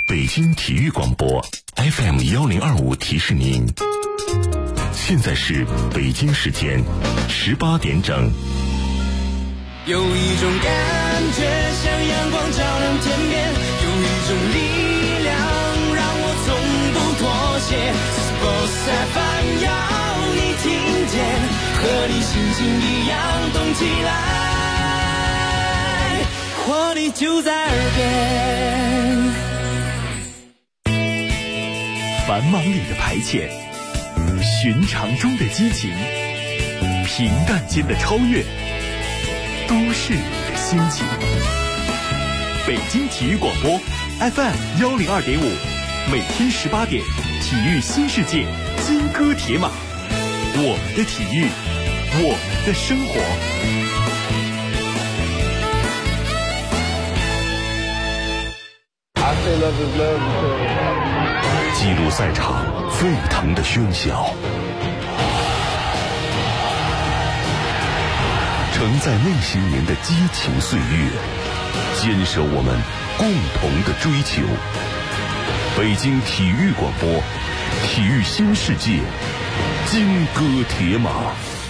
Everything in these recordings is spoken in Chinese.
北京体育广播 FM1025提示您，现在是北京时间18点整。 有一种感觉像阳光照亮天边，有一种力量让我从不妥协。Sports FM 要你听见，和你心情一样动起来，活力就在耳边。 繁忙里的排遣，寻常中的激情，平淡间的超越，都市里的心情。北京体育广播 FM102.5，每天18点，体育新世界，金戈铁马，我们的体育，我们的生活。 记录赛场沸腾的喧嚣，承载那些年的激情岁月，坚守我们共同的追求。北京体育广播，体育新世界，金戈铁马。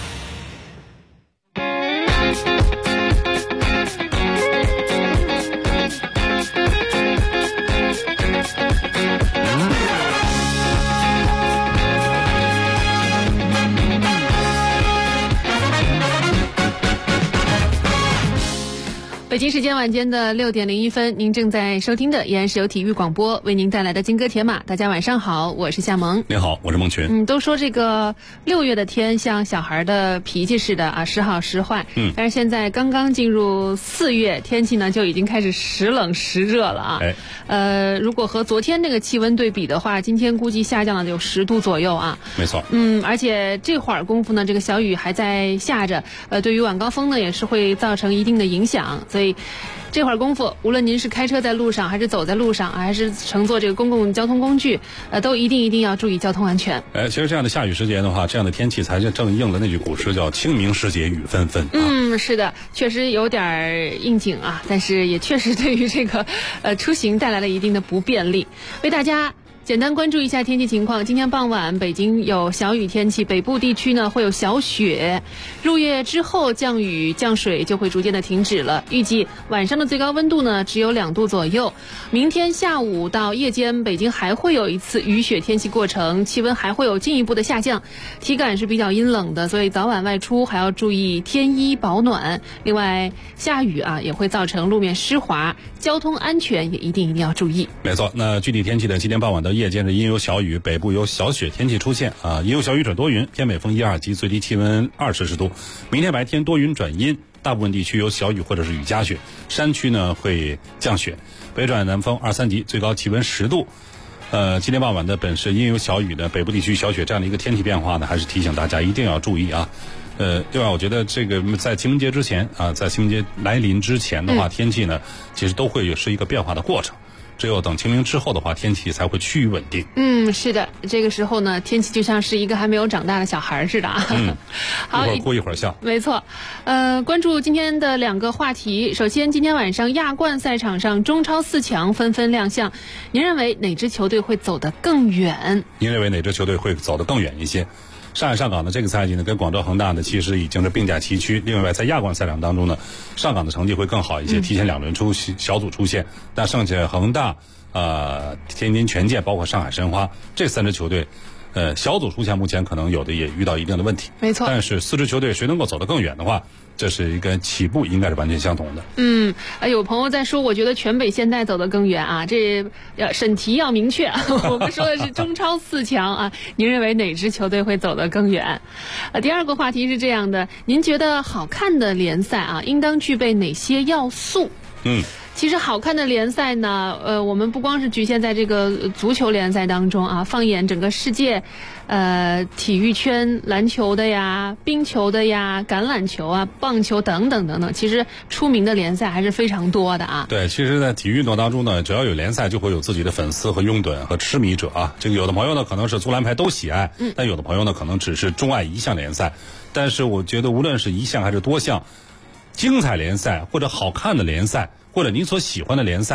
北京时间晚间的6点01分，您正在收听的依然是由体育广播为您带来的金戈铁马。大家晚上好，我是夏萌。 您好，我是孟群。 都说这个6月的天像小孩的脾气似的啊，时好时坏。但是现在刚刚进入4月，天气呢就已经开始时冷时热了啊。如果和昨天那个气温对比的话，今天估计下降了有10度左右啊。 没错。 而且这会儿功夫呢，这个小雨还在下着，对于晚高峰呢也是会造成一定的影响，所以这会儿功夫，无论您是开车在路上，还是走在路上，还是乘坐这个公共交通工具，都一定要注意交通安全。 其实这样的下雨时节的话，这样的天气才正应了那句古诗，叫清明时节雨纷纷。 是的，确实有点应景啊，但是也确实对于这个出行带来了一定的不便利。为大家简单关注一下天气情况。今天傍晚北京有小雨天气，北部地区呢会有小雪，入夜之后降雨降水就会逐渐的停止了。预计晚上的最高温度呢只有2度左右。明天下午到夜间，北京还会有一次雨雪天气过程，气温还会有进一步的下降，体感是比较阴冷的，所以早晚外出还要注意添衣保暖。另外下雨啊也会造成路面湿滑，交通安全也一定要注意。 没错，那具体天气的今天傍晚到夜间是阴有小雨，北部有小雪天气出现啊，阴有小雨转多云，偏北风1、2级，最低气温20摄氏度。明天白天多云转阴，大部分地区有小雨或者是雨夹雪，山区呢会降雪，北转南风2、3级，最高气温10度。今天傍晚的本是阴有小雨的北部地区小雪这样的一个天气变化呢，还是提醒大家一定要注意啊。另外我觉得这个在清明节之前啊，在清明节来临之前的话，天气呢其实都会是一个变化的过程。只有等清明之后的话，天气才会趋于稳定。 是的，这个时候呢，天气就像是一个还没有长大的小孩似的啊。 好，一会儿哭一会儿笑。 没错。关注今天的2个话题。首先，今天晚上亚冠赛场上中超4强纷纷亮相，您认为哪支球队会走得更远？ 您认为哪支球队会走得更远一些？上海上港的这个赛季呢，跟广州恒大呢其实已经是并驾齐驱。另外，在亚冠赛场当中呢，上港的成绩会更好一些，提前2轮小组出线。但剩下恒大、天津权健，包括上海申花这3支球队，小组出线目前可能有的也遇到一定的问题。 没错。 但是4支球队谁能够走得更远的话，这是一个起步应该是完全相同的。 有朋友在说，我觉得全北现代走得更远啊，这审题要明确。我们说的是中超4强啊，您认为哪支球队会走得更远？第2个话题是这样的，您觉得好看的联赛啊，应当具备哪些要素？其实好看的联赛呢，我们不光是局限在这个足球联赛当中啊，放眼整个世界，体育圈，篮球的呀，冰球的呀，橄榄球啊，棒球等等等等，其实出名的联赛还是非常多的啊。 对，其实在体育运动当中呢，只要有联赛，就会有自己的粉丝和拥趸和痴迷者啊。这个有的朋友呢可能是足篮排都喜爱，但有的朋友呢可能只是钟爱一项联赛。但是我觉得无论是一项还是多项，精彩联赛或者好看的联赛，或者您所喜欢的联赛，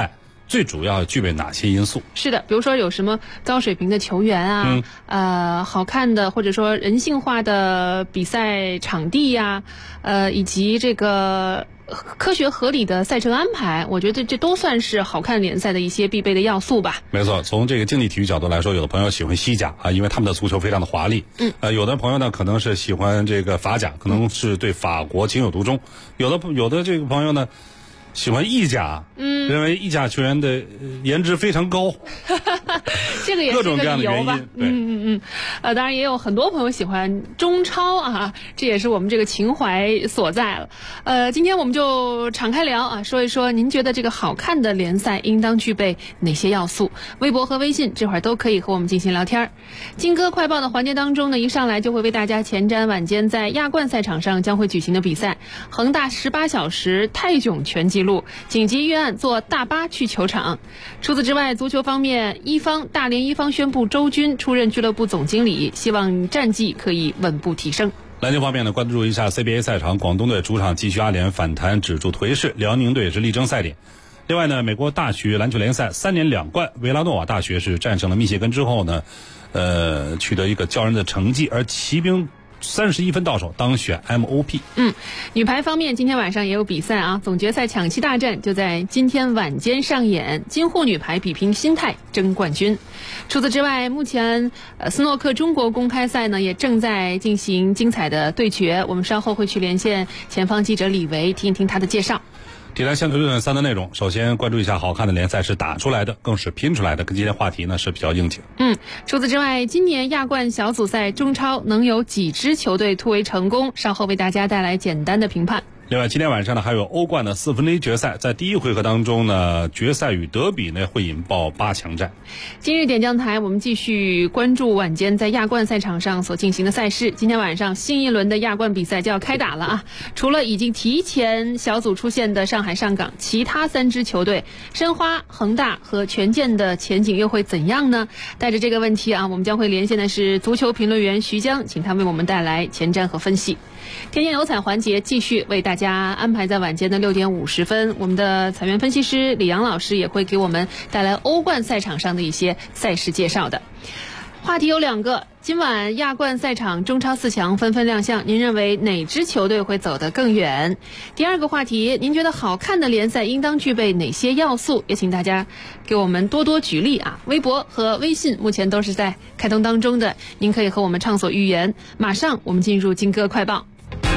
最主要具备哪些因素？ 是的，比如说有什么高水平的球员啊，好看的或者说人性化的比赛场地呀，以及这个科学合理的赛程安排，我觉得这都算是好看联赛的一些必备的要素吧。 没错，从这个竞技体育角度来说，有的朋友喜欢西甲啊，因为他们的足球非常的华丽。有的朋友呢可能是喜欢这个法甲，可能是对法国情有独钟。有的这个朋友呢喜欢意甲，认为意甲球员的颜值非常高， 这个也是各种各样的原吧。 因。 当然也有很多朋友喜欢中超啊，这也是我们这个情怀所在了。今天我们就敞开聊啊，说一说您觉得这个好看的联赛应当具备哪些要素？微博和微信这会儿都可以和我们进行聊天。金歌快报的环节当中呢，一上来就会为大家前瞻晚间在亚冠赛场上将会举行的比赛，恒大18小时泰囧全纪录，紧急预案坐大巴去球场。除此之外，足球方面，大连一方宣布周军出任俱乐部总经理，希望战绩可以稳步提升。 篮球方面呢，关注一下 CBA 赛场，广东队主场继续阿联反弹止住颓势，辽宁队是力争赛点。另外呢，美国大学篮球联赛3年2冠，维拉诺瓦大学是战胜了密歇根之后呢，取得一个骄人的成绩，而骑兵31分到手，当选 MOP。 女排方面，今天晚上也有比赛啊，总决赛抢七大战就在今天晚间上演，金沪女排比拼心态争冠军。除此之外，目前斯诺克中国公开赛呢也正在进行精彩的对决，我们稍后会去连线前方记者李维，听一听他的介绍。 体坛相对论3的内容，首先关注一下好看的联赛是打出来的，更是拼出来的，跟今天话题呢是比较应景。 除此之外，今年亚冠小组赛中超能有几支球队突围成功？稍后为大家带来简单的评判。 另外，今天晚上呢还有欧冠的4分之一决赛，在第一回合当中呢，决赛与德比呢会引爆8强战。 今日点将台，我们继续关注晚间在亚冠赛场上所进行的赛事。今天晚上新一轮的亚冠比赛就要开打了啊！除了已经提前小组出线的上海上港，其他3支球队申花、恒大和权健的前景又会怎样呢？带着这个问题啊，我们将会连线的是足球评论员徐江，请他为我们带来前瞻和分析。天天有彩环节继续为大家安排在晚间的6点50分，我们的彩员分析师李阳老师也会给我们带来欧冠赛场上的一些赛事介绍的。话题有2个，今晚亚冠赛场中超4强纷纷亮相，您认为哪支球队会走得更远？第2个话题，您觉得好看的联赛应当具备哪些要素？也请大家给我们多多举例啊！微博和微信目前都是在开通当中的，您可以和我们畅所欲言。马上我们进入金歌快报。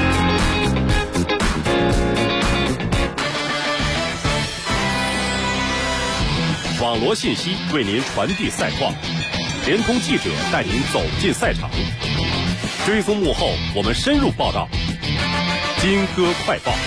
网罗信息为您传递赛况，联通记者带您走进赛场，追踪幕后，我们深入报道。金歌快报。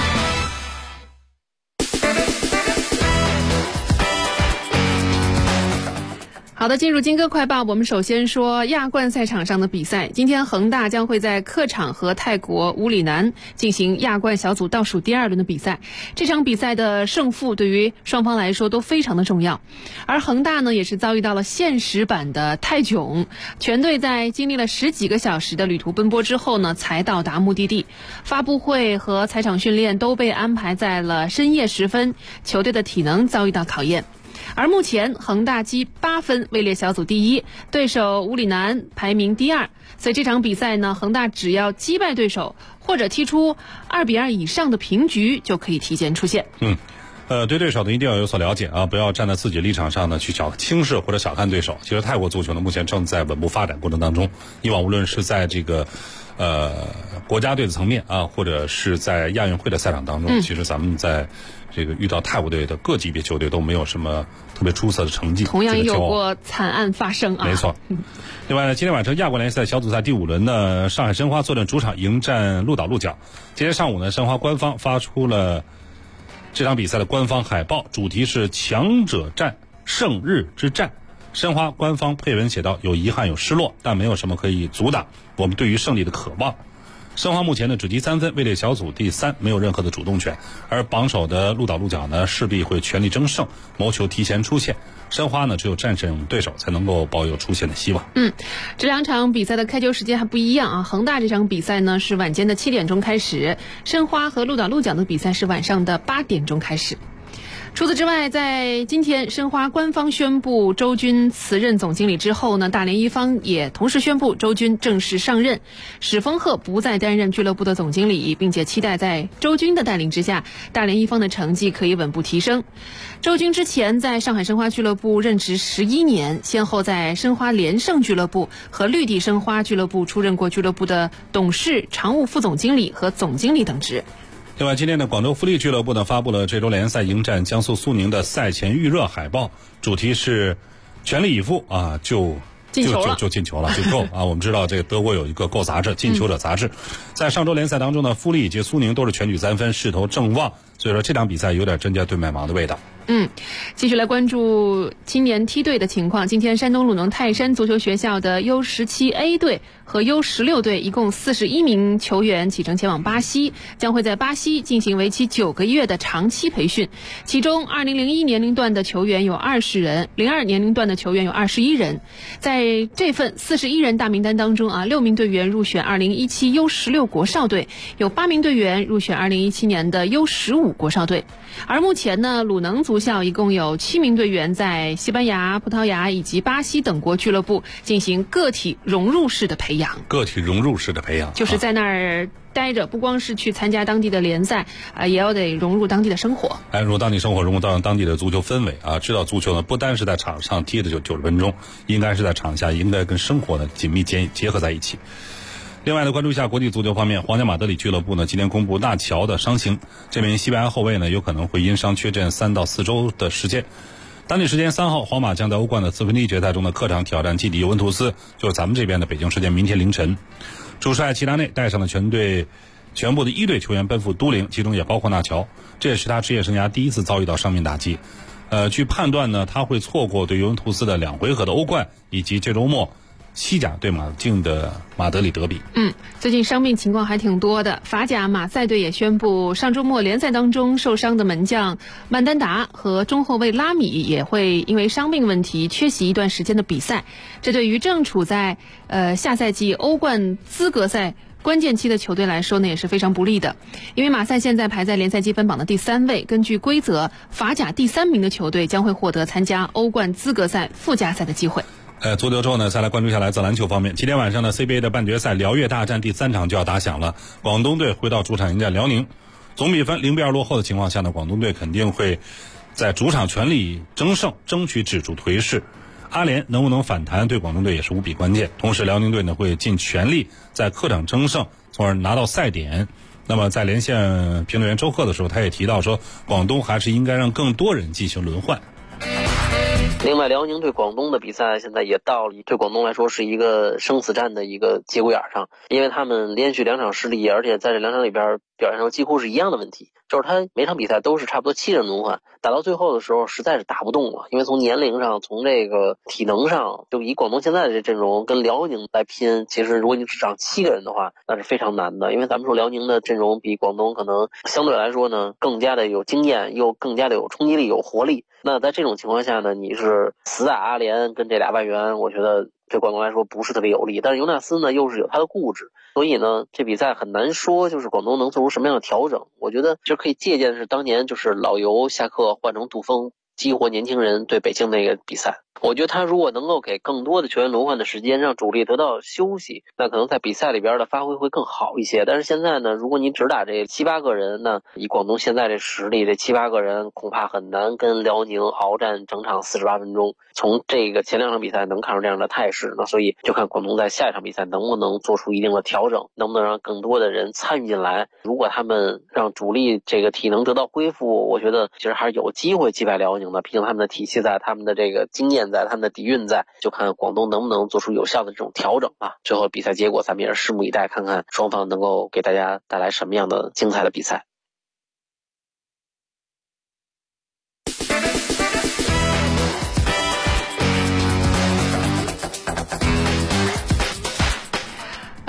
好的，进入金歌快报，我们首先说亚冠赛场上的比赛。今天恒大将会在客场和泰国乌里南进行亚冠小组倒数第2轮的比赛。这场比赛的胜负对于双方来说都非常的重要。而恒大呢，也是遭遇到了现实版的泰囧，全队在经历了10几个小时的旅途奔波之后呢，才到达目的地。发布会和采场训练都被安排在了深夜时分，球队的体能遭遇到考验。而目前恒大积8分位列小组第1，对手乌里南排名第2，所以这场比赛呢，恒大只要击败对手或者踢出2-2以上的平局就可以提前出线。 对对手呢一定要有所了解啊，不要站在自己立场上呢去轻视或者小看对手。其实泰国足球呢目前正在稳步发展过程当中，以往无论是在这个国家队的层面啊，或者是在亚运会的赛场当中，其实咱们在这个遇到泰国队的各级别球队都没有什么特别出色的成绩， 同样也有过惨案发生啊。 没错。另外呢，今天晚上亚冠联赛小组赛第5轮呢，上海申花坐镇主场迎战鹿岛鹿角。今天上午呢，申花官方发出了这场比赛的官方海报，主题是强者战，胜日之战。申花官方配文写道：有遗憾有失落，但没有什么可以阻挡我们对于胜利的渴望。申花目前呢只积3分，位列小组第3，没有任何的主动权。而榜首的鹿岛鹿角呢，势必会全力争胜，谋求提前出线。申花呢只有战胜对手才能够抱有出线的希望。 这2场比赛的开球时间还不一样啊。恒大这场比赛呢是晚间的7点钟开始，申花和鹿岛鹿角的比赛是晚上的8点钟开始。 除此之外，在今天申花官方宣布周军辞任总经理之后呢，大连一方也同时宣布周军正式上任，史丰鹤不再担任俱乐部的总经理，并且期待在周军的带领之下，大连一方的成绩可以稳步提升。周军之前在上海申花俱乐部任职11年，先后在申花连胜俱乐部和绿地申花俱乐部出任过俱乐部的董事、常务副总经理和总经理等职。 另外，今天的广州富力俱乐部呢发布了这周联赛迎战江苏苏宁的赛前预热海报，主题是全力以赴啊，就进球了，就够啊！我们知道这个德国有一个 Go 杂志，进球者杂志，在上周联赛当中呢，富力以及苏宁都是全取3分，势头正旺，所以说这场比赛有点针尖对麦芒的味道。 继续来关注青年梯队的情况。今天山东鲁能泰山足球学校的 U17A 队和 U16 队一共41名球员启程前往巴西，将会在巴西进行为期9个月的长期培训。其中2001年龄段的球员有20人，02年龄段的球员有21人。在这份41人大名单当中6名队员入选2017 U16 国少队，有8名队员入选2017年的 U15 国少队。而目前呢，鲁能足校一共有7名队员在西班牙、葡萄牙以及巴西等国俱乐部进行个体融入式的培养。就是在那儿待着，不光是去参加当地的联赛也要得融入当地的生活。 融入当地生活，融入到当地的足球氛围啊！知道足球呢，不单是在场上踢的就90分钟，应该是在场下，应该跟生活呢紧密结合在一起。另外呢，关注一下国际足球方面，皇家马德里俱乐部呢今天公布纳乔的伤情，这名西班牙后卫呢有可能会因伤缺阵3到4周的时间。当地时间3号，皇马将在欧冠的4分之一决赛中的客场挑战基迪尤文图斯，就是咱们这边的北京时间明天凌晨。主帅齐达内带上了全部的1队球员奔赴都灵，其中也包括纳乔，这也是他职业生涯第一次遭遇到伤病打击。据判断呢，他会错过对尤文图斯的2回合的欧冠，以及这周末西甲对马竞的马德里德比。 最近伤病情况还挺多的。法甲马赛队也宣布，上周末联赛当中受伤的门将曼丹达和中后卫拉米也会因为伤病问题缺席一段时间的比赛。这对于正处在下赛季欧冠资格赛关键期的球队来说呢，也是非常不利的。因为马赛现在排在联赛积分榜的第3位，根据规则，法甲第3名的球队将会获得参加欧冠资格赛附加赛的机会。 足球之后呢，再来关注一下来自篮球方面。今天晚上的 CBA 的半决赛辽粤大战第3场就要打响了，广东队回到主场迎战辽宁。总比分0比2落后的情况下呢，广东队肯定会在主场全力争胜，争取止住颓势。阿联能不能反弹，对广东队也是无比关键。同时，辽宁队呢会尽全力在客场争胜，从而拿到赛点。那么在连线评论员周贺的时候，他也提到说，广东还是应该让更多人进行轮换。 另外，辽宁对广东的比赛现在也到了对广东来说是一个生死战的一个节骨眼上，因为他们连续2场失利，而且在这2场里边表现出几乎是一样的问题，就是他每场比赛都是差不多7人轮换，打到最后的时候实在是打不动了，因为从年龄上，从这个体能上，就以广东现在的这阵容跟辽宁来拼，其实如果你只涨7个人的话，那是非常难的。因为咱们说辽宁的阵容比广东可能相对来说呢更加的有经验，又更加的有冲击力、有活力。那在这种情况下呢，你是死打阿联跟这俩外援，我觉得对广东来说不是特别有利。但是尤纳斯呢又是有他的固执，所以呢这比赛很难说就是广东能做出什么样的调整。我觉得其实可以借鉴的是当年就是老尤下课换成杜锋激活年轻人对北京那个比赛。我觉得他如果能够给更多的球员轮换的时间，让主力得到休息，那可能在比赛里边的发挥会更好一些。但是现在呢，如果你只打这7、8个人呢，以广东现在这实力，这7、8个人恐怕很难跟辽宁鏖战整场48分钟。从这个前2场比赛能看出这样的态势，那所以就看广东在下一场比赛能不能做出一定的调整，能不能让更多的人参与进来。如果他们让主力这个体能得到恢复，我觉得其实还是有机会击败辽宁的，毕竟他们的体系在，他们的这个经验在，他们的底蕴在，就看广东能不能做出有效的这种调整吧。最后比赛结果咱们也是拭目以待，看看双方能够给大家带来什么样的精彩的比赛。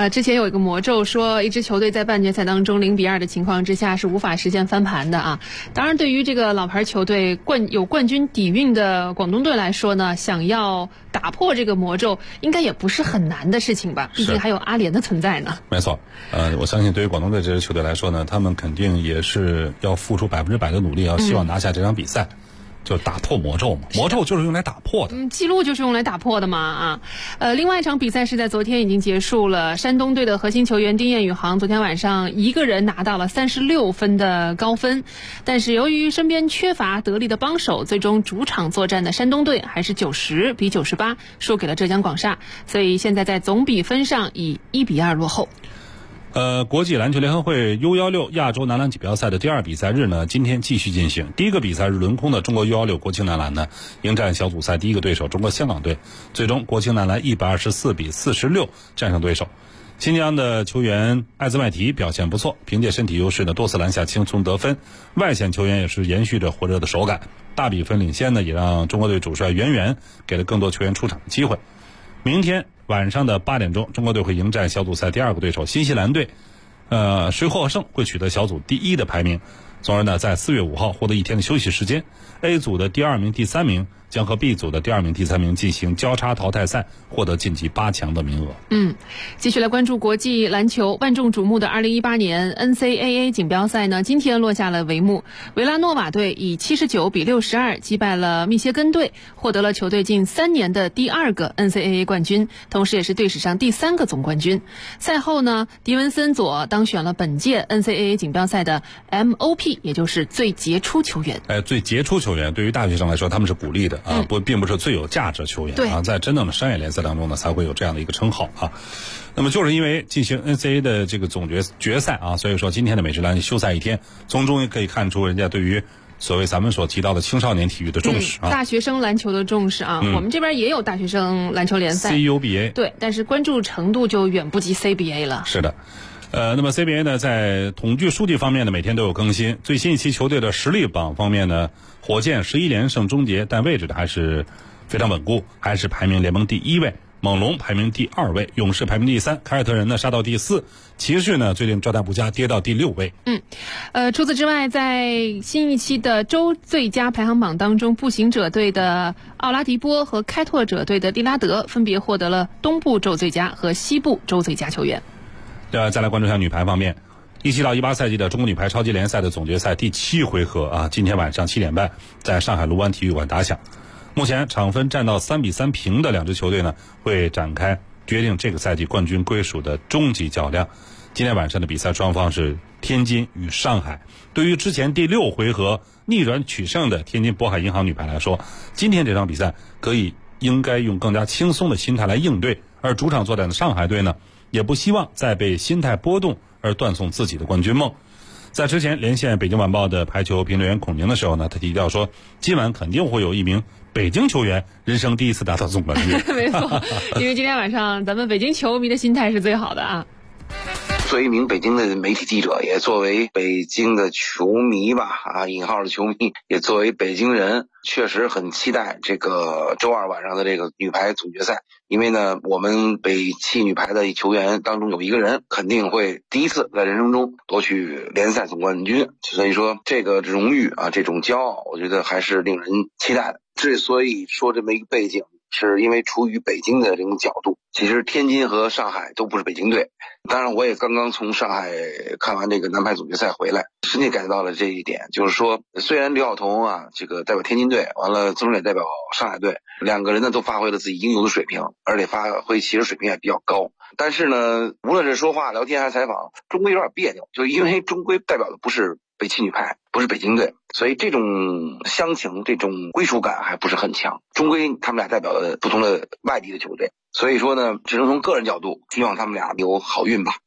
之前有一个魔咒说，一支球队在半决赛当中0-2的情况之下是无法实现翻盘的啊。当然，对于这个老牌球队有冠军底蕴的广东队来说呢，想要打破这个魔咒，应该也不是很难的事情吧？毕竟还有阿联的存在呢。 没错，我相信对于广东队这支球队来说呢，他们肯定也是要付出100%的努力，要希望拿下这场比赛。就打破魔咒嘛，魔咒就是用来打破的。 记录就是用来打破的嘛啊。另外一场比赛是在昨天已经结束了，山东队的核心球员丁彦雨航昨天晚上一个人拿到了36分的高分，但是由于身边缺乏得力的帮手，最终主场作战的山东队还是90-98输给了浙江广厦，所以现在在总比分上以1-2落后。 国际篮球联合会 U16 亚洲男篮锦标赛的第2比赛日呢，今天继续进行。第一个比赛日轮空的中国 U16 国青男篮呢，迎战小组赛第一个对手中国香港队，最终国青男篮124-46战胜对手。新疆的球员艾兹麦提表现不错，凭借身体优势呢，多次篮下轻松得分。外线球员也是延续着火热的手感，大比分领先呢，也让中国队主帅袁元给了更多球员出场的机会。明天晚上的8点钟，中国队会迎战小组赛第2个对手新西兰队，谁获胜会取得小组第1的排名。从而呢，在4月5号获得1天的休息时间。A 组的第2名、第3名将和 B 组的第2名、第3名进行交叉淘汰赛，获得晋级8强的名额。 继续来关注国际篮球，万众瞩目的2018年 NCAA 锦标赛呢，今天落下了帷幕。维拉诺瓦队以79-62击败了密歇根队，获得了球队近3年的第2个 NCAA 冠军，同时也是队史上第3个总冠军。赛后呢，迪文森佐当选了本届 NCAA 锦标赛的 MOP， 也就是最杰出球员。 最杰出球员对于大学生来说他们是鼓励的啊，并不是最有价值球员啊，在真正的商业联赛当中呢，才会有这样的一个称号啊。那么就是因为进行 NCAA 的这个总决赛啊，所以说今天的美职篮休赛1天，从中也可以看出人家对于所谓咱们所提到的青少年体育的重视啊， 大学生篮球的重视啊。我们这边也有大学生篮球联赛 CUBA， 对，但是关注程度就远不及 CBA 了。 是的。那么 CBA 呢，在统计数据方面呢，每天都有更新。最新一期球队的实力榜方面呢，火箭11连胜终结，但位置还是非常稳固，还是排名联盟第1位。猛龙排名第2位，勇士排名第3，凯尔特人呢杀到第4，骑士呢最近状态不佳，跌到第6位。 除此之外，在新一期的周最佳排行榜当中，步行者队的奥拉迪波和开拓者队的利拉德分别获得了东部周最佳和西部周最佳球员。 再来关注一下女排方面，17到18赛季的中国女排超级联赛的总决赛第7回合啊，今天晚上7点半在上海卢湾体育馆打响。目前场分战到3-3平的2支球队呢，会展开决定这个赛季冠军归属的终极较量。今天晚上的比赛双方是天津与上海。对于之前第6回合逆转取胜的天津渤海银行女排来说，今天这场比赛应该用更加轻松的心态来应对，而主场作战的上海队呢，也不希望再被心态波动而断送自己的冠军梦。在之前连线北京晚报的排球评论员孔宁的时候呢，他提到说，今晚肯定会有一名北京球员人生第一次达到总冠军。 没错，因为今天晚上咱们北京球迷的心态是最好的啊。 作为一名北京的媒体记者，也作为北京的球迷吧，引号的球迷，也作为北京人，确实很期待这个周二晚上的这个女排总决赛。因为呢，我们北汽女排的球员当中有一个人肯定会第一次在人生中夺取联赛总冠军，所以说这个荣誉啊，这种骄傲，我觉得还是令人期待的。之所以说这么一个背景，是因为出于北京的这种角度，其实天津和上海都不是北京队。当然我也刚刚从上海看完这个男排总决赛回来，深切感觉到了这一点，就是说虽然刘晓彤这个代表天津队，完了曾蕊代表上海队，两个人呢都发挥了自己应有的水平，而且发挥其实水平也比较高，但是呢无论是说话聊天还是采访，终归有点别扭，就因为终归代表的不是北汽女排，不是北京队，所以这种乡情，这种归属感还不是很强，终归他们俩代表了不同的外地的球队，所以说呢只能从个人角度希望他们俩有好运吧。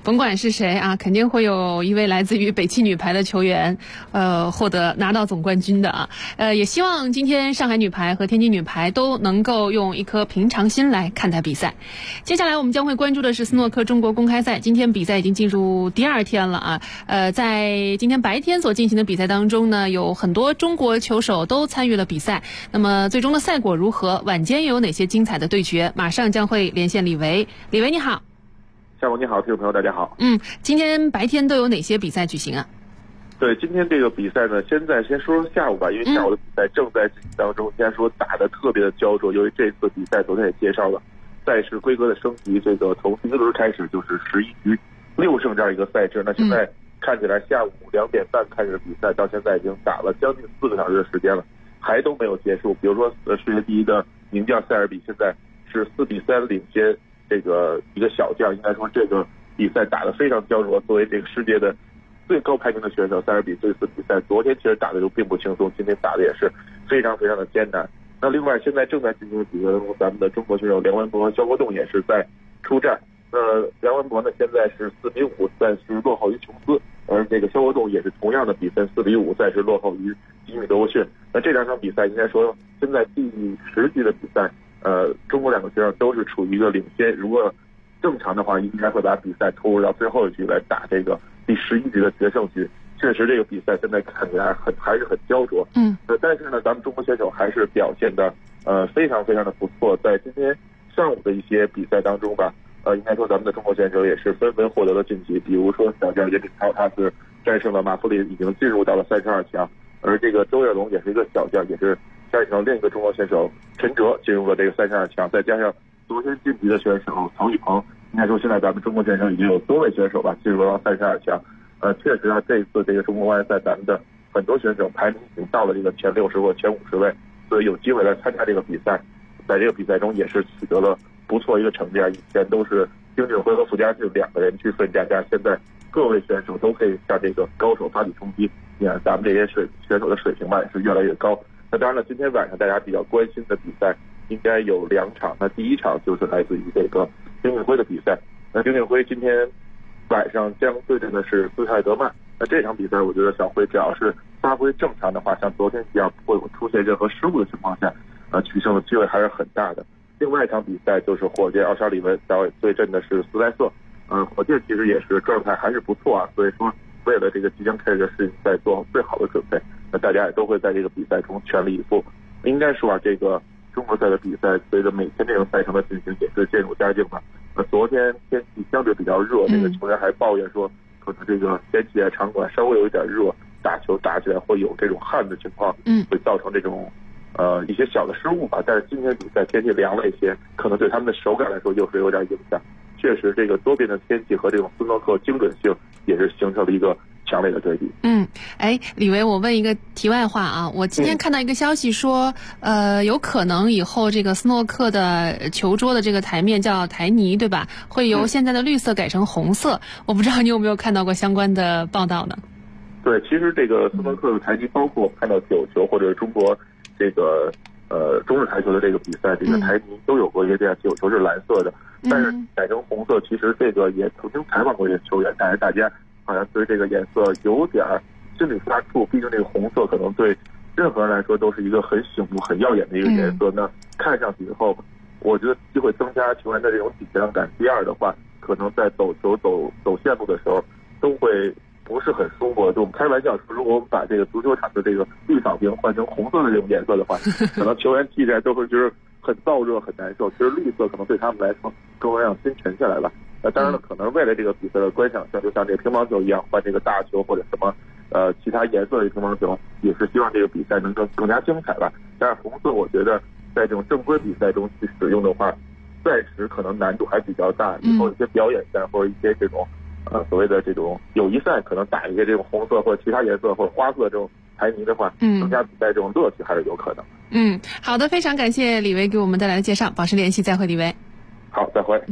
甭管是谁啊，肯定会有一位来自于北汽女排的球员，拿到总冠军的啊。也希望今天上海女排和天津女排都能够用一颗平常心来看待比赛。接下来我们将会关注的是斯诺克中国公开赛，今天比赛已经进入第2天了啊。在今天白天所进行的比赛当中呢，有很多中国球手都参与了比赛。那么最终的赛果如何？晚间有哪些精彩的对决？马上将会连线李维。李维你好。 下午你好，听众朋友大家好。 今天白天都有哪些比赛举行啊？ 对，今天这个比赛呢，先说下午吧，因为下午的比赛正在进行当中，应该说打得特别的焦灼。由于这次比赛昨天也介绍了赛事规格的升级，这个从第一轮开始就是11局6胜这样一个赛制。那现在看起来下午2点半开始比赛，到现在已经打了将近4个小时的时间了，还都没有结束。比如说世界第一的名将塞尔比现在是4比3领先这个一个小将，应该说这个比赛打得非常焦灼。作为这个世界的最高排名的选手，塞尔比这次比赛昨天其实打的就并不轻松，今天打的也是非常非常的艰难。那另外现在正在进行的比赛中，咱们的中国选手梁文博和肖国栋也是在出战。梁文博呢现在是4比5，暂时落后于琼斯，而这个肖国栋也是同样的比分4比5，暂时落后于吉米德沃逊。那这2场比赛应该说现在第10局的比赛，中国2个选手都是处于一个领先。如果正常的话，应该会把比赛拖入到最后一局来打这个第11局的决胜局。确实这个比赛现在看起来还是很焦灼。但是呢，咱们中国选手还是表现的非常非常的不错。在今天上午的一些比赛当中吧，应该说咱们的中国选手也是纷纷获得了晋级。比如说小将严炳超，他是战胜了马弗里，已经进入到了32强。而这个周跃龙也是一个小将，也是战胜另一个中国选手陈哲，进入了这个32强。再加上昨天晋级的选手曹宇鹏，应该说现在咱们中国选手已经有多位选手吧进入到32强。确实啊，这一次这个中国外赛，咱们的很多选手排名已经到了这个前60或前50位，所以有机会来参加这个比赛。在这个比赛中也是取得了不错一个成绩啊！以前都是丁俊晖和傅家俊2个人去分家，现在各位选手都可以向这个高手发起冲击。你看咱们这些选手的水平吧也是越来越高。那当然了，今天晚上大家比较关心的比赛应该有2场。那第一场就是来自于这个丁俊晖的比赛。那丁俊晖今天晚上将对阵的是斯泰德曼。那这场比赛我觉得小辉只要是发挥正常的话，像昨天一样不会有出现任何失误的情况下，取胜的机会还是很大的。另外一场比赛就是火箭奥沙利文对阵的是斯莱瑟。火箭其实也是状态还是不错啊，所以说为了这个即将开始的世锦赛做好最好的准备。那大家也都会在这个比赛中全力以赴。应该说啊，这个中国赛的比赛随着每天这种赛程的进行也是渐入佳境吧。昨天天气相对比较热，这个球员还抱怨说可能这个天气啊场馆稍微有一点热，打球打起来会有这种汗的情况，会造成这种一些小的失误吧。但是今天比赛天气凉了一些，可能对他们的手感来说又是有点影响。确实这个多变的天气和这种斯诺克精准性也是形成了一个强烈的对比。 李维，我问一个题外话啊，我今天看到一个消息说，有可能以后这个斯诺克的球桌的这个台面叫台泥，对吧？会由现在的绿色改成红色。我不知道你有没有看到过相关的报道呢？ 对，其实这个斯诺克的台泥，包括我们看到9球或者是中国这个中日台球的这个比赛，这个台泥都有过一些这样9球是蓝色的，但是改成红色，其实这个也曾经采访过一些球员，但是大家好像对这个颜色有点心里发怵，毕竟这个红色可能对任何人来说都是一个很醒目、很耀眼的一个颜色。那看上去以后，我觉得机会增加球员的这种紧张感。第二的话，可能在走球、走线路的时候，都会不是很舒服。就我们开玩笑说，如果我们把这个足球场的这个绿草坪换成红色的这种颜色的话，可能球员踢起来都会觉得很燥热、很难受。其实绿色可能对他们来说更会让心沉下来吧。当然了，可能为了这个比赛的观赏性，就像这个乒乓球一样，换这个大球或者什么其他颜色的乒乓球，也是希望这个比赛能够更加精彩吧。但是红色，我觉得在这种正规比赛中去使用的话，暂时可能难度还比较大。以后一些表演赛或者一些这种所谓的这种友谊赛，可能打一些这种红色或者其他颜色或者花色这种台泥的话，增加比赛这种乐趣还是有可能。 好的，非常感谢李维给我们带来的介绍，保持联系，再会，李维。 好，再会。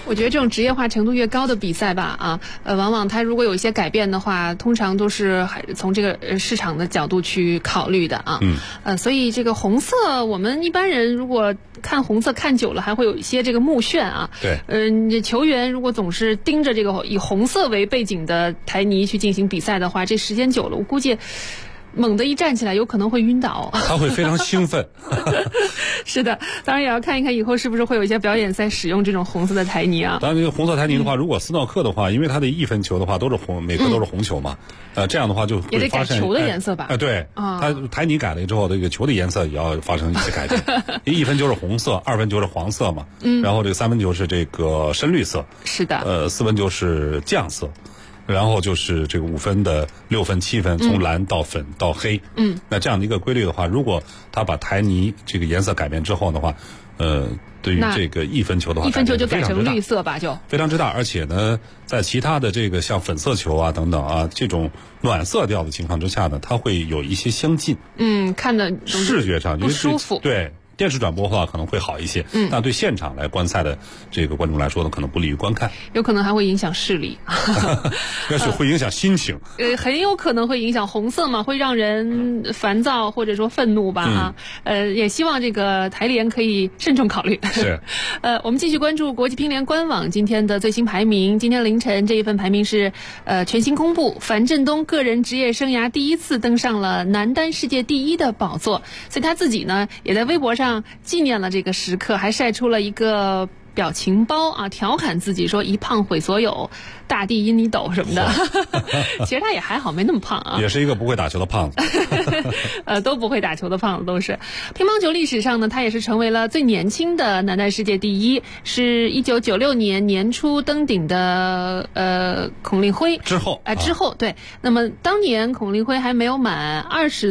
我觉得这种职业化程度越高的比赛吧，往往它如果有一些改变的话，通常都是从这个市场的角度去考虑的啊。所以这个红色，我们一般人如果看红色看久了，还会有一些这个目眩啊。 对。 球员如果总是盯着这个以红色为背景的台泥去进行比赛的话，这时间久了，我估计猛地一站起来有可能会晕倒， 他会非常兴奋。 是的，当然也要看一看以后是不是会有一些表演赛使用这种红色的台泥啊。 当然这个红色台泥的话，如果斯诺克的话，因为它的1分球的话都是红，每颗都是红球嘛，这样的话就会也得改发生球的颜色吧？ 对，它台泥改了之后，这个球的颜色也要发生一些改变。1分球是红色，2分球是黄色嘛，然后这个3分球是这个深绿色， 是的 ，4分球是酱色。然后就是这个5分的6分7分，从蓝到粉到黑。那这样的一个规律的话，如果他把台泥这个颜色改变之后的话，对于这个1分球的话，1 分球就改成绿色吧，就非常之大。而且呢，在其他的这个像粉色球啊等等啊这种暖色调的情况之下呢，它会有一些相近。 看的视觉上不舒服。 对。电视转播的话可能会好一些，但对现场来观赛的这个观众来说呢，可能不利于观看， 有可能还会影响视力， 要是会影响心情， 很有可能会影响红色嘛，会让人烦躁或者说愤怒吧也希望这个台联可以慎重考虑。 是， 我们继续关注国际乒联官网今天的最新排名，今天凌晨这一份排名是全新公布，樊振东个人职业生涯第一次登上了男单世界第1的宝座，所以他自己呢也在微博上纪念了这个时刻，还晒出了一个表情包啊，调侃自己说一胖毁所有，大地因你抖什么的。其实他也还好，没那么胖啊， 也是一个不会打球的胖子。 都不会打球的胖子都是。乒乓球历史上呢，他也是成为了最年轻的男单世界第1，是1996年年初登顶的孔令辉之后对。那么当年孔令辉还未满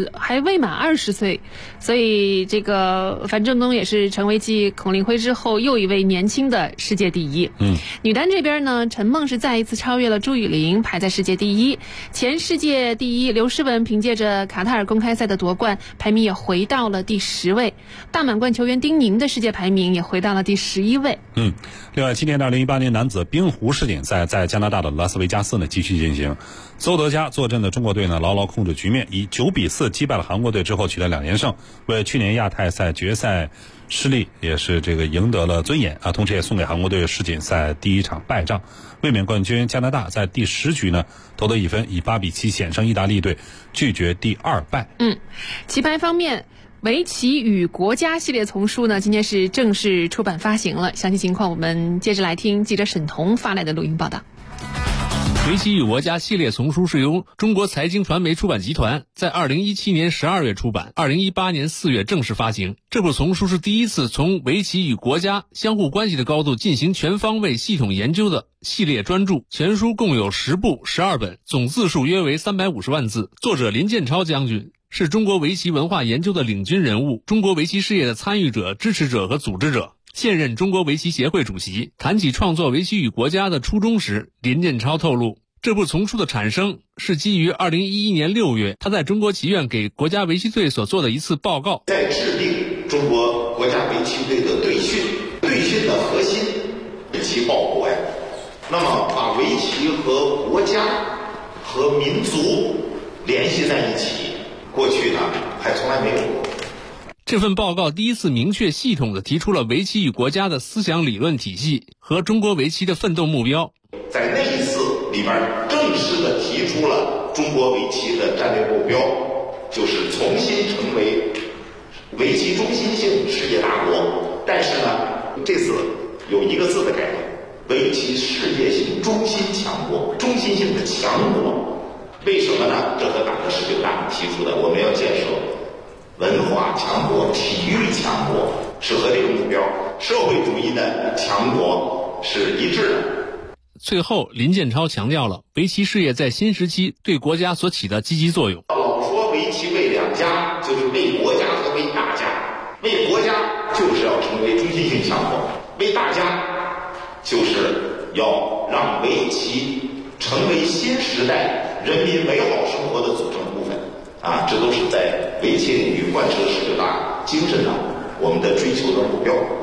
20岁，所以这个樊振东也是成为继孔令辉之后又一位年轻的世界第1。女单这边呢，陈梦是再一次超越了朱雨玲，排在世界第1。前世界第1刘诗雯凭借着卡塔尔公开赛的夺冠，排名也回到了第10位。大满贯球员丁宁的世界排名也回到了第11位。 另外，今年的2018年男子冰壶世锦赛在加拿大的拉斯维加斯呢继续进行。邹德嘉坐镇的中国队呢牢牢控制局面，以9-4击败了韩国队之后取得2连胜，为去年亚太赛决赛失利也是这个赢得了尊严啊，同时也送给韩国队世锦赛第1场败仗。卫冕冠军加拿大在第10局呢夺得1分，以8-7险胜意大利队，拒绝第2败。 棋牌方面，围棋与国家系列丛书呢今天是正式出版发行了，详细情况我们接着来听记者沈彤发来的录音报道。 围棋与国家系列丛书是由中国财经传媒出版集团在2017年12月出版，2018年4月正式发行。这部丛书是第一次从围棋与国家相互关系的高度进行全方位系统研究的系列专著，全书共有10部12本，总字数约为350万字。作者林建超将军是中国围棋文化研究的领军人物，中国围棋事业的参与者、支持者和组织者，现任中国围棋协会主席。谈起创作围棋与国家的初衷时，林建超透露，这部丛书的产生是基于2011年6月他在中国棋院给国家围棋队所做的一次报告。 在制定中国国家围棋队的队训的核心围棋报国呀，那么把围棋和国家和民族联系在一起，过去呢还从来没有过。 这份报告第一次明确系统地提出了围棋与国家的思想理论体系和中国围棋的奋斗目标。 在那一次里边正式地提出了中国围棋的战略目标，就是重新成为围棋中心性世界大国。但是呢，这次有一个字的改变，围棋世界性中心强国，中心性的强国。为什么呢？这和党的19大提出的我们要建设文化强国、体育强国，是和这个目标社会主义的强国是一致的。 最后，林建超强调了围棋事业在新时期对国家所起的积极作用。 老说围棋为两家，就是为国家和为大家。为国家就是要成为中心性强国，为大家就是要让围棋成为新时代人民美好生活的组成部分啊！这都是在围棋领域贯彻19大精神上我们的追求的目标。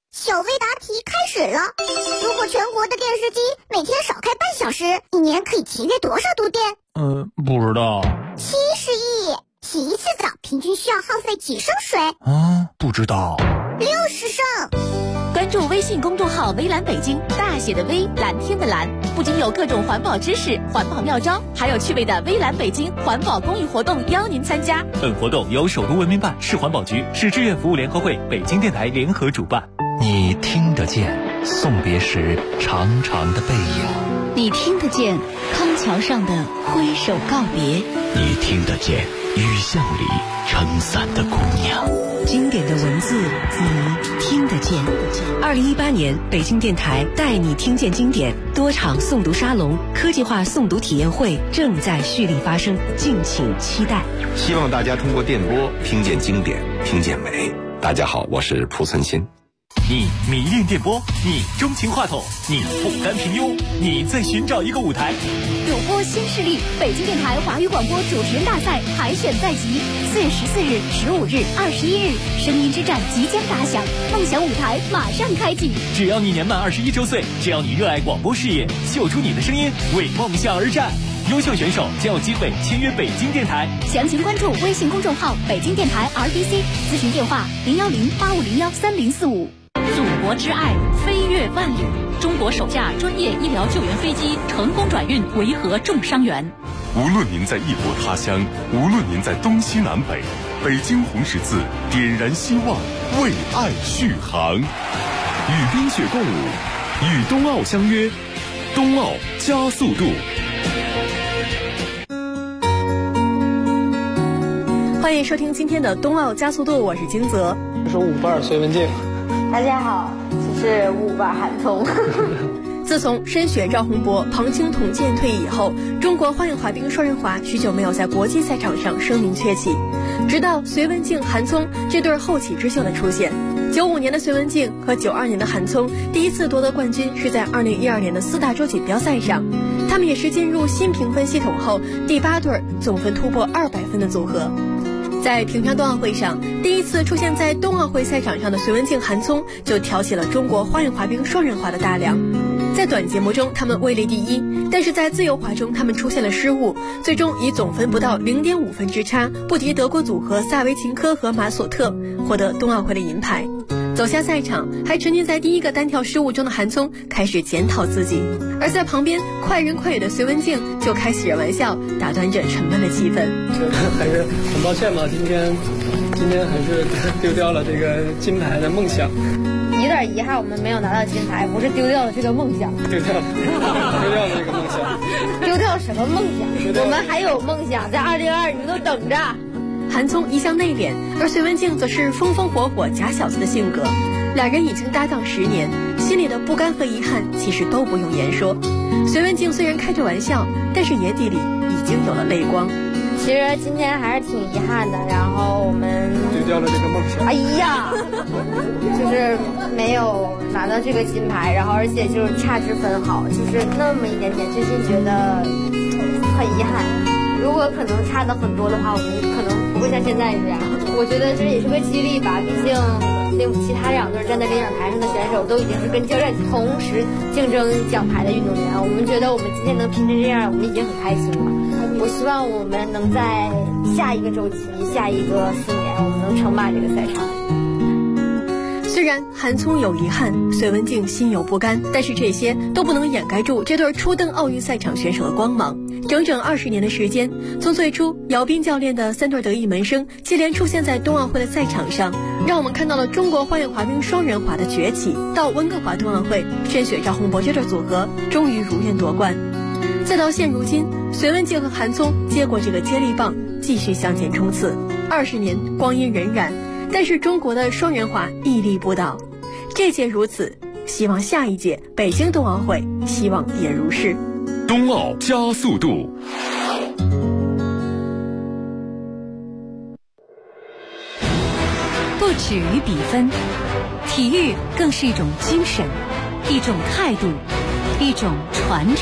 小微答题开始了。如果全国的电视机每天少开半小时，一年可以节约多少度电？ 不知道。 70亿。洗一次澡平均需要耗费几升水？ 不知道。 60升。 关注微信公众号微蓝北京，大写的微，蓝天的蓝，不仅有各种环保知识、环保妙招，还有趣味的微蓝北京环保公益活动邀您参加。 本活动由首都文明办、市环保局、市志愿服务联合会、北京电台联合主办。 你听得见送别时长长的背影， 你听得见康桥上的挥手告别， 你听得见雨巷里撑伞的姑娘。 经典的文字，你听得见。2018年，北京电台带你听见经典多场诵读沙龙、科技化诵读体验会正在蓄力发生，敬请期待。 希望大家通过电波听见经典，听见美。大家好，我是蒲存昕。 你迷恋电波，你钟情话筒，你不甘平庸，你在寻找一个舞台。 主播新势力，北京电台华语广播主持人大赛海选在即，4月14日、15日、21日，声音之战即将打响，梦想舞台马上开启。 只要你年满21周岁，只要你热爱广播事业，秀出你的声音，为梦想而战。优秀选手将有机会签约北京电台。 详情关注微信公众号北京电台 RDC， 咨询电话010-8501-3045。祖国之爱飞越万里，中国首架专业医疗救援飞机成功转运维和重伤员。 无论您在异国他乡，无论您在东西南北，北京红十字点燃希望，为爱续航。与冰雪共舞，与冬奥相约，冬奥加速度。 欢迎收听今天的冬奥加速度，我是金泽。 我是舞伴隋文静。 大家好，我是舞伴韩聪。 自从申雪、赵宏博、庞青统剑退役以后，中国花样滑冰双人滑许久没有在国际赛场上声名鹊起，直到隋文静、韩聪这对后起之秀的出现。95年的隋文静和92年的韩聪第一次夺得冠军是在2012年的4大洲锦标赛上，他们也是进入新评分系统后第8对总分突破200分的组合。在平昌冬奥会上，第一次出现在冬奥会赛场上的隋文静、韩聪就挑起了中国花样滑冰双人滑的大梁。在短节目中他们位列第一，但是在自由滑中他们出现了失误，最终以总分不到0.5分之差不敌德国组合萨维琴科和马索特，获得冬奥会的银牌。走下赛场，还沉浸在第一个单跳失误中的韩聪开始检讨自己，而在旁边快人快语的隋文静就开起了玩笑，打断着沉闷的气氛。 还是很抱歉吧，今天还是丢掉了这个金牌的梦想。 有点遗憾，我们没有拿到金牌，不是丢掉了这个梦想， 丢掉了这个梦想。 丢掉什么梦想？我们还有梦想，在2022，你们都等着。 韩聪一向内敛，而隋文静则是风风火火假小子的性格。俩人已经搭档10年，心里的不甘和遗憾其实都不用言说。隋文静虽然开着玩笑，但是眼底里已经有了泪光。 其实今天还是挺遗憾的，然后我们丢掉了这个梦想。 哎呀，就是没有拿到这个金牌，然后而且就是差之分毫，就是那么一点点，真心觉得很遗憾。如果可能差的很多的话，我们可能不会像现在这样。我觉得这也是个激励吧，毕竟其他2队站在领奖台上的选手都已经是跟教练同时竞争奖牌的运动员，我们觉得我们今天能拼成这样，我们已经很开心了。我希望我们能在下一个周期、下一个4年，我们能称霸这个赛场。 虽然韩聪有遗憾，隋文静心有不甘，但是这些都不能掩盖住这对初登奥运赛场选手的光芒。整整20年的时间，从最初姚斌教练的3对得意门生接连出现在冬奥会的赛场上，让我们看到了中国花样滑冰双人滑的崛起。到温哥华冬奥会，申雪、赵宏博这对组合终于如愿夺冠。再到现如今，隋文静和韩聪接过这个接力棒，继续向前冲刺。20年光阴荏苒，但是中国的双人滑屹立不倒。这届如此，希望下一届北京冬奥会希望也如是。 冬奥加速度。 不止于比分，体育更是一种精神，一种态度，一种传承。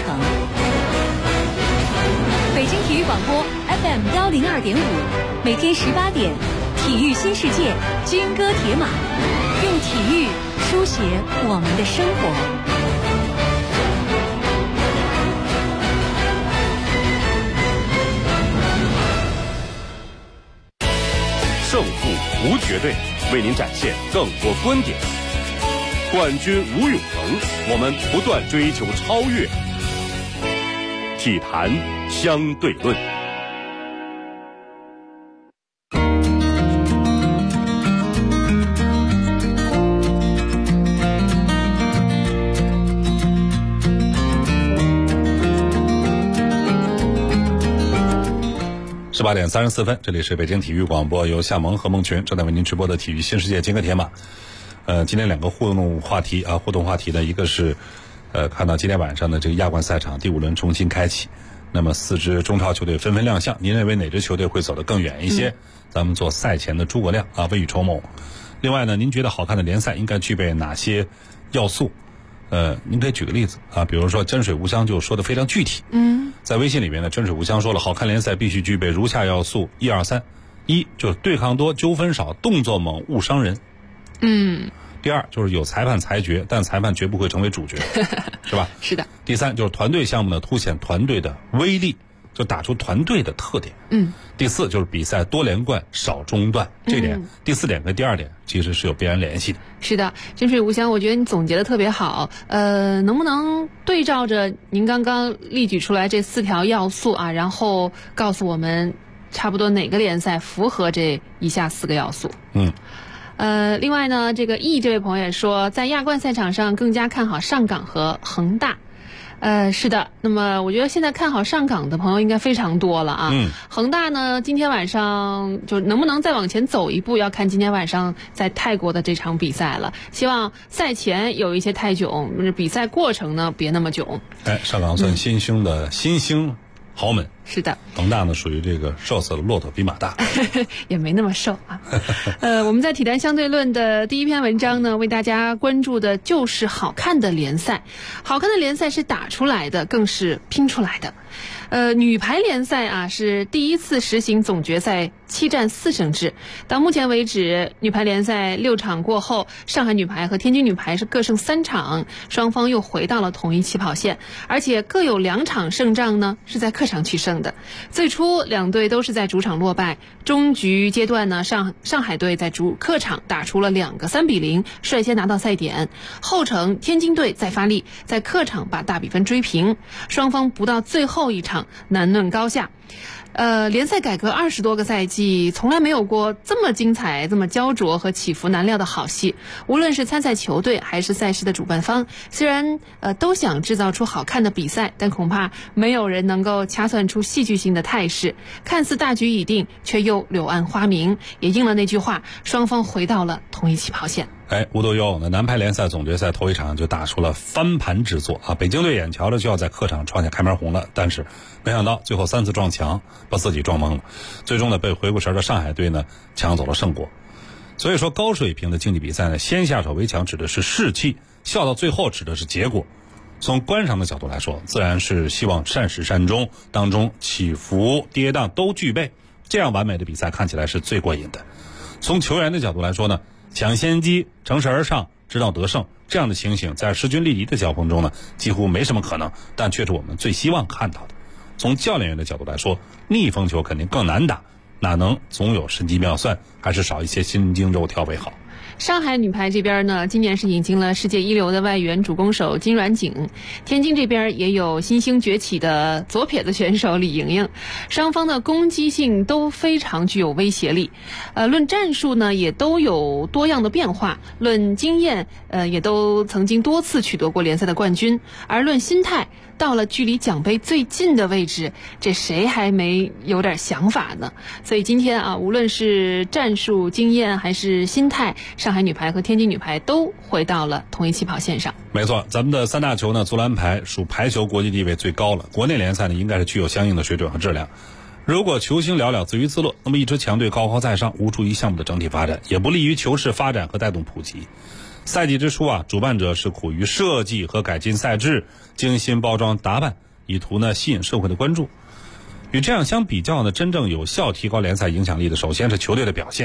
北京体育广播 FM 102.5，每天18点，体育新世界，军歌铁马，用体育书写我们的生活。 胜负无绝对，为您展现更多观点。冠军无永恒，我们不断追求超越。体坛相对论。 18点34分，这里是北京体育广播，由夏萌和孟群正在为您直播的体育新世界金科铁马。今天两个互动话题呢，一个是看到今天晚上的这个亚冠赛场第5轮重新开启，那么4支中超球队纷纷亮相，您认为哪支球队会走得更远一些？咱们做赛前的诸葛亮啊，未雨绸缪。另外呢，您觉得好看的联赛应该具备哪些要素？您可以举个例子啊，比如说真水无香就说的非常具体。在微信里面呢，真水无香说了，好看联赛必须具备如下要素1、2、3。1就是对抗多、纠纷少、动作猛、勿伤人。第2就是有裁判裁决，但裁判绝不会成为主角，是吧？ 是的。 第3就是团队项目呢，凸显团队的威力，就打出团队的特点。第4就是比赛多连贯少中断，这点第4点跟第2点其实是有必然联系的。 是的，真水无香，我觉得你总结的特别好。能不能对照着您刚刚例举出来这4条要素啊，然后告诉我们差不多哪个联赛符合这以下4个要素？另外呢，这个 E 这位朋友也说，在亚冠赛场上更加看好上港和恒大。是的，那么我觉得现在看好上港的朋友应该非常多了啊。恒大呢，今天晚上就能不能再往前走一步，要看今天晚上在泰国的这场比赛了。希望赛前有一些太囧，比赛过程呢别那么囧。 上港算新兴的新兴豪门。 是的， 恒大呢属于这个瘦死的骆驼比马大， 也没那么瘦啊。我们在体坛相对论的第一篇文章呢，为大家关注的就是好看的联赛。好看的联赛是打出来的，更是拼出来的。女排联赛啊是第一次实行总决赛7战4胜制。到目前为止，女排联赛6场过后，上海女排和天津女排是各胜3场，双方又回到了同一起跑线，而且各有2场胜仗呢是在客场取胜的。最初两队都是在主场落败，中局阶段呢，上海队在客场打出了2个3比0，率先拿到赛点。后程天津队再发力，在客场把大比分追平，双方不到最后一场难论高下。联赛改革20多个赛季，从来没有过这么精彩、这么焦灼和起伏难料的好戏。无论是参赛球队还是赛事的主办方，虽然都想制造出好看的比赛，但恐怕没有人能够掐算出戏剧性的态势。看似大局已定，却又柳暗花明，也应了那句话：双方回到了同一起跑线。 无独有偶呢，男排联赛总决赛头一场就打出了翻盘之作啊！北京队眼瞧着就要在客场创下开门红了，但是没想到最后3次撞墙，把自己撞懵了，最终呢被回过神的上海队呢抢走了胜果。所以说，高水平的竞技比赛呢，先下手为强指的是士气，笑到最后指的是结果。从观赏的角度来说，自然是希望善始善终，当中起伏跌宕都具备，这样完美的比赛看起来是最过瘾的。从球员的角度来说呢，抢先机、乘势而上、直到得胜，这样的情形在势均力敌的交锋中呢，几乎没什么可能，但却是我们最希望看到的。从教练员的角度来说，逆风球肯定更难打，哪能总有神机妙算，还是少一些心惊肉跳为好。 上海女排这边呢，今年是引进了世界一流的外援主攻手金阮景，天津这边也有新兴崛起的左撇子选手李盈莹，双方的攻击性都非常具有威胁力。论战术呢，也都有多样的变化；论经验，也都曾经多次取得过联赛的冠军。而论心态，到了距离奖杯最近的位置，这谁还没有点想法呢？所以今天啊，无论是战术经验还是心态，上海女排和天津女排都回到了同一起跑线上。 没错，咱们的3大球呢，足篮排属排球国际地位最高了，国内联赛呢应该是具有相应的水准和质量。如果球星寥寥自娱自乐，那么一支强队高高在上，无助于项目的整体发展，也不利于球市发展和带动普及。赛季之初啊，主办者是苦于设计和改进赛制，精心包装打扮，以图呢吸引社会的关注。与这样相比较呢，真正有效提高联赛影响力的，首先是球队的表现。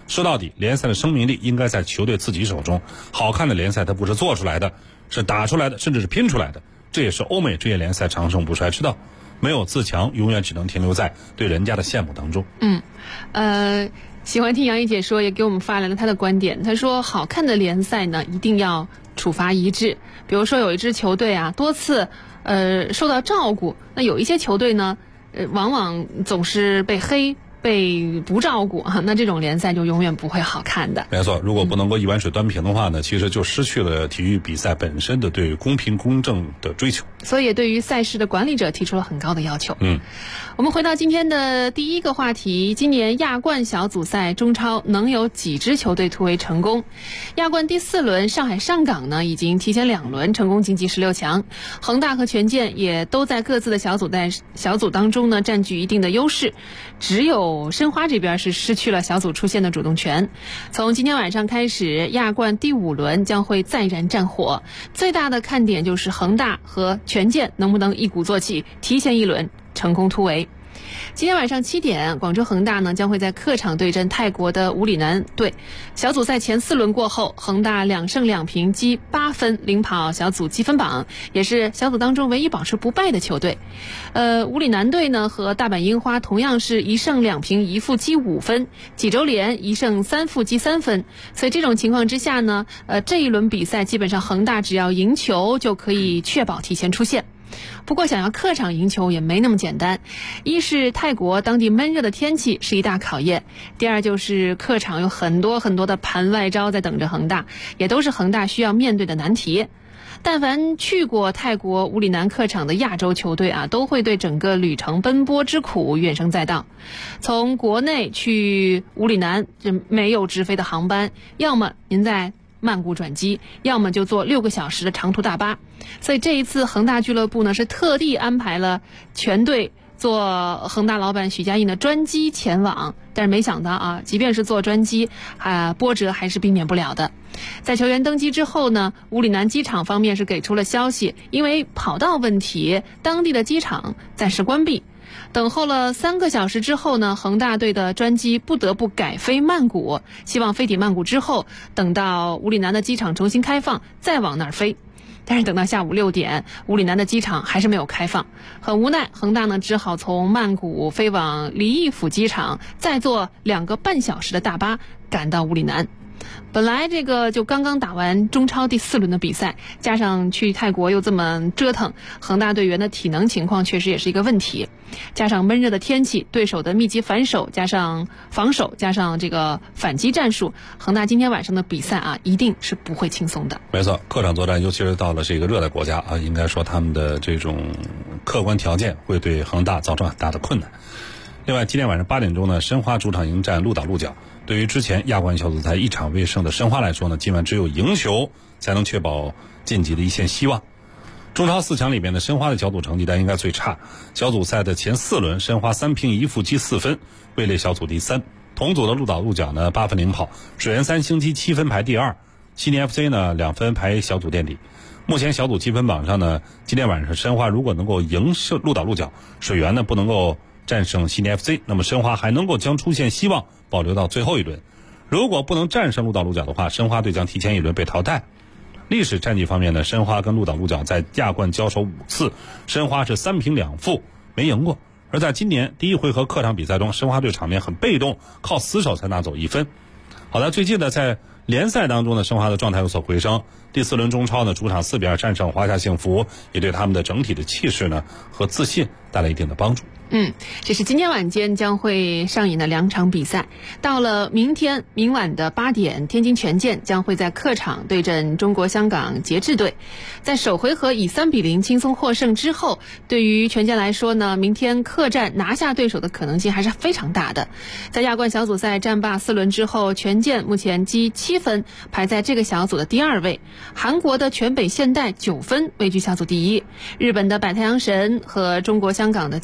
说到底，联赛的生命力应该在球队自己手中。好看的联赛它不是做出来的，是打出来的，甚至是拼出来的。这也是欧美职业联赛长盛不衰之道。没有自强，永远只能停留在对人家的羡慕当中。 喜欢听杨一姐说，也给我们发来了她的观点。她说，好看的联赛呢，一定要处罚一致。比如说有一支球队啊，多次受到照顾，那有一些球队呢，往往总是被黑。被不照顾那这种联赛就永远不会好看的。 没错，如果不能够一碗水端平的话呢，其实就失去了体育比赛本身的对公平公正的追求。 所以也对于赛事的管理者提出了很高的要求。我们回到今天的第一个话题，今年亚冠小组赛中超能有几支球队突围成功？亚冠第4轮，上海上港呢已经提前2轮成功晋级16强，恒大和权健也都在各自的小组当中呢占据一定的优势，只有申花这边是失去了小组出线的主动权。从今天晚上开始，亚冠第5轮将会再燃战火，最大的看点就是恒大和权健能不能一鼓作气提前1轮成功突围。今天晚上7点，广州恒大呢将会在客场对阵泰国的武里南队。小组赛前4轮过后，恒大2胜2平积8分，领跑小组积分榜，也是小组当中唯一保持不败的球队。武里南队呢和大阪樱花同样是1胜2平1负积5分，济州联1胜3负积3分。所以这种情况之下呢，这一轮比赛基本上恒大只要赢球就可以确保提前出线。不过想要客场赢球也没那么简单，一是泰国当地闷热的天气是一大考验，第二就是客场有很多的盘外招在等着恒大，也都是恒大需要面对的难题。但凡去过泰国武里南客场的亚洲球队啊，都会对整个旅程奔波之苦怨声载道。从国内去武里南这没有直飞的航班，要么您在曼谷转机，要么就坐6个小时的长途大巴。所以这一次恒大俱乐部呢是特地安排了全队坐恒大老板许家印的专机前往，但是没想到啊，即便是坐专机波折还是避免不了的。在球员登机之后呢，武里南机场方面是给出了消息，因为跑道问题，当地的机场暂时关闭。等候了3个小时之后呢，恒大队的专机不得不改飞曼谷，希望飞抵曼谷之后，等到武里南的机场重新开放再往那儿飞。但是等到下午6点，武里南的机场还是没有开放，很无奈，恒大呢只好从曼谷飞往离义府机场，再坐2个半小时的大巴赶到武里南。本来这个就刚刚打完中超第4轮的比赛，加上去泰国又这么折腾，恒大队员的体能情况确实也是一个问题。加上闷热的天气，对手的密集反守，加上防守，加上这个反击战术，恒大今天晚上的比赛啊，一定是不会轻松的。 没错，客场作战，尤其是到了这个热带国家啊，应该说他们的这种客观条件会对恒大造成很大的困难。另外，今天晚上8点钟呢，申花主场迎战鹿岛鹿角。对于之前亚冠小组赛1场未胜的申花来说呢，今晚只有赢球才能确保晋级的一线希望。中超4强里面的申花的小组成绩单应该最差，小组赛的前4轮，申花3平1负积4分，位列小组第3。同组的鹿岛鹿角呢8分领跑，水原3星积7分排第2，悉尼 FC 呢2分排小组垫底。目前小组积分榜上呢，今天晚上申花如果能够赢鹿岛鹿角，水原呢不能够战胜悉尼 FC， 那么申花还能够将出线希望保留到最后一轮。如果不能战胜鹿岛鹿角的话，申花队将提前1轮被淘汰。历史战绩方面呢，申花跟鹿岛鹿角在亚冠交手5次，申花是3平2负没赢过。而在今年第1回合客场比赛中，申花队场面很被动，靠死守才拿走1分。好的，最近呢在联赛当中呢，申花的状态有所回升。第4轮中超呢，主场4比2战胜华夏幸福，也对他们的整体的气势呢和自信带来一定的帮助。 这是今天晚间将会上演的2场比赛。到了明晚的8点，天津权健将会在客场对阵中国香港节制队。在首回合以3比0轻松获胜之后，对于权健来说呢，明天客战拿下对手的可能性还是非常大的。在亚冠小组赛战罢4轮之后，权健目前积7分，排在这个小组的第2位。韩国的全北现代9分位居小组第1，日本的百太阳神和中国香港的节制队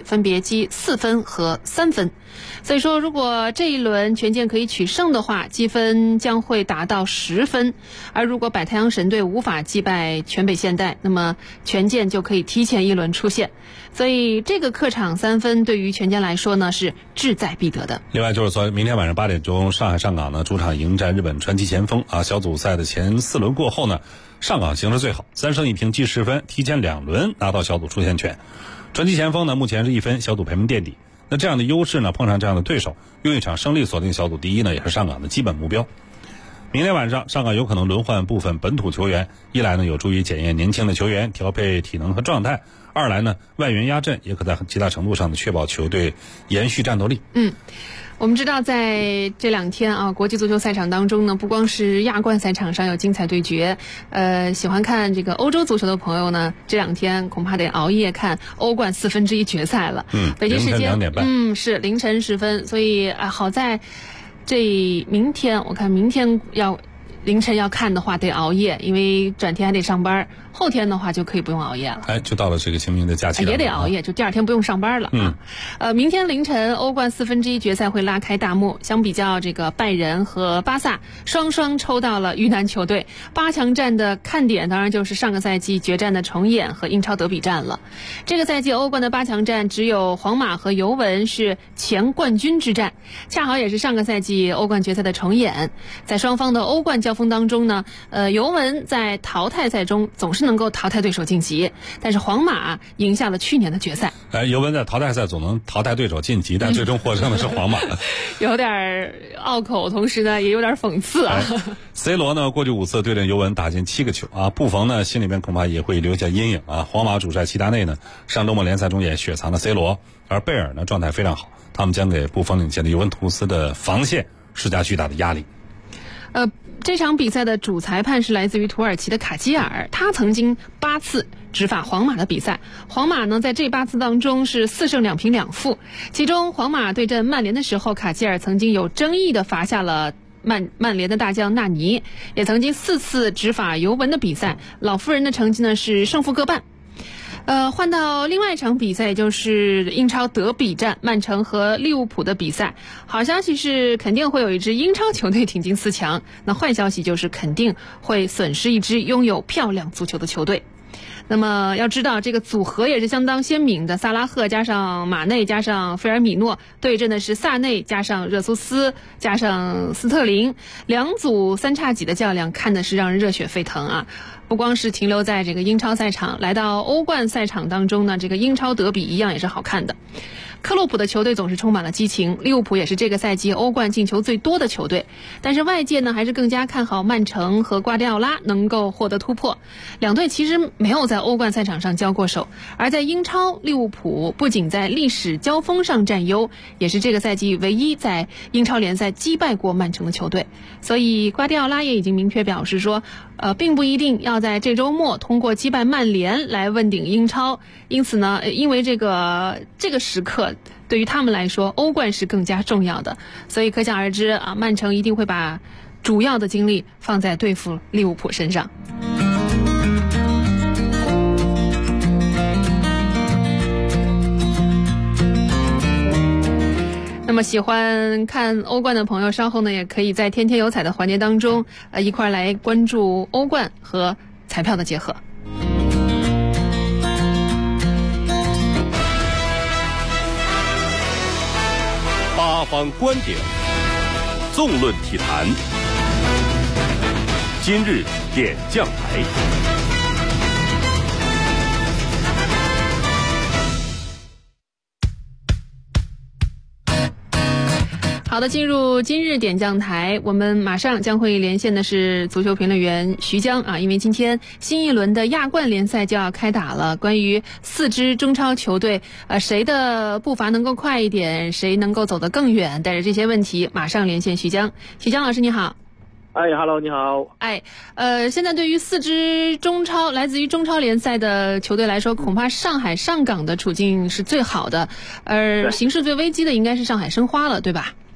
分别积4分和3分。所以说，如果这一轮权健可以取胜的话，积分将会达到10分。而如果百太阳神队无法击败全北现代，那么权健就可以提前一轮出线。所以这个客场3分对于权健来说呢是志在必得的。 另外就是说，明天晚上8点钟，上海上港呢主场迎战日本传奇前锋啊。小组赛的前4轮过后呢，上港形势最好，3胜1平积10分，提前2轮拿到小组出线权。传奇前锋呢目前是1分，小组排名垫底。那这样的优势呢，碰上这样的对手，用一场胜利锁定小组第一呢，也是上港的基本目标。明天晚上，上港有可能轮换部分本土球员，一来呢有助于检验年轻的球员，调配体能和状态；二来呢外援压阵，也可在极大程度上的确保球队延续战斗力。 我们知道，在这2天啊，国际足球赛场当中呢，不光是亚冠赛场上有精彩对决，喜欢看这个欧洲足球的朋友呢，这2天恐怕得熬夜看欧冠1/4决赛了。北京时间 2点半， 是凌晨时分，所以好在明天，我看明天凌晨要看的话得熬夜，因为转天还得上班。后天的话就可以不用熬夜了。 就到了这个清明的假期了， 也得熬夜，就第2天不用上班了。明天凌晨欧冠1/4决赛会拉开大幕。相比较这个拜仁和巴萨，双双抽到了遇难球队。8强战的看点当然就是上个赛季决战的重演和英超德比战了。这个赛季欧冠的8强战只有皇马和尤文是前冠军之战，恰好也是上个赛季欧冠决赛的重演。在双方的欧冠交锋当中呢，尤文在淘汰赛中总是能够淘汰对手晋级，但是皇马赢下了去年的决赛。 尤文在淘汰赛总能淘汰对手晋级，但最终获胜的是皇马。 有点拗口，同时呢也有点讽刺啊。 C 罗呢过去5次对阵尤文打进7个球啊，布冯呢心里面恐怕也会留下阴影啊。皇马主帅齐达内呢上周末联赛中也雪藏了 C 罗，而贝尔呢状态非常好，他们将给布冯领衔的尤文图斯的防线施加巨大的压力。 这场比赛的主裁判是来自于土耳其的卡基尔，他曾经8次执法皇马的比赛。皇马呢在这8次当中是4胜2平2负，其中皇马对阵曼联的时候，卡基尔曾经有争议的罚下了曼联的大将纳尼，也曾经4次执法尤文的比赛，老妇人的成绩呢是胜负各半。换到另外一场比赛，就是英超德比战，曼城和利物浦的比赛。好消息是肯定会有一支英超球队挺进4强，那坏消息就是肯定会损失一支拥有漂亮足球的球队。那么要知道，这个组合也是相当鲜明的，萨拉赫加上马内加上费尔米诺对阵的是萨内加上热苏斯加上斯特林，2组3叉戟的较量，看的是让人热血沸腾啊！不光是停留在这个英超赛场，来到欧冠赛场当中呢，这个英超德比一样也是好看的。克洛普的球队总是充满了激情，利物浦也是这个赛季欧冠进球最多的球队，但是外界呢还是更加看好曼城和瓜迪奥拉能够获得突破。2队其实没有在欧冠赛场上交过手，而在英超，利物浦不仅在历史交锋上占优，也是这个赛季唯一在英超联赛击败过曼城的球队。所以瓜迪奥拉也已经明确表示说，并不一定要在这周末通过击败曼联来问鼎英超。因此呢，因为这个时刻对于他们来说，欧冠是更加重要的，所以可想而知啊，曼城一定会把主要的精力放在对付利物浦身上。那么喜欢看欧冠的朋友，稍后呢也可以在天天有彩的环节当中，一块来关注欧冠和彩票的结合。 八方观点，纵论体坛。今日点将台。 好的，进入今日点将台，我们马上将会连线的是足球评论员徐江啊，因为今天新一轮的亚冠联赛就要开打了。关于4支中超球队，谁的步伐能够快一点，谁能够走得更远，带着这些问题，马上连线徐江。徐江老师你好。 Hello， 你好。 现在对于4支来自于中超联赛的球队来说，恐怕上海上港的处境是最好的，而形势最危机的应该是上海申花了，对吧？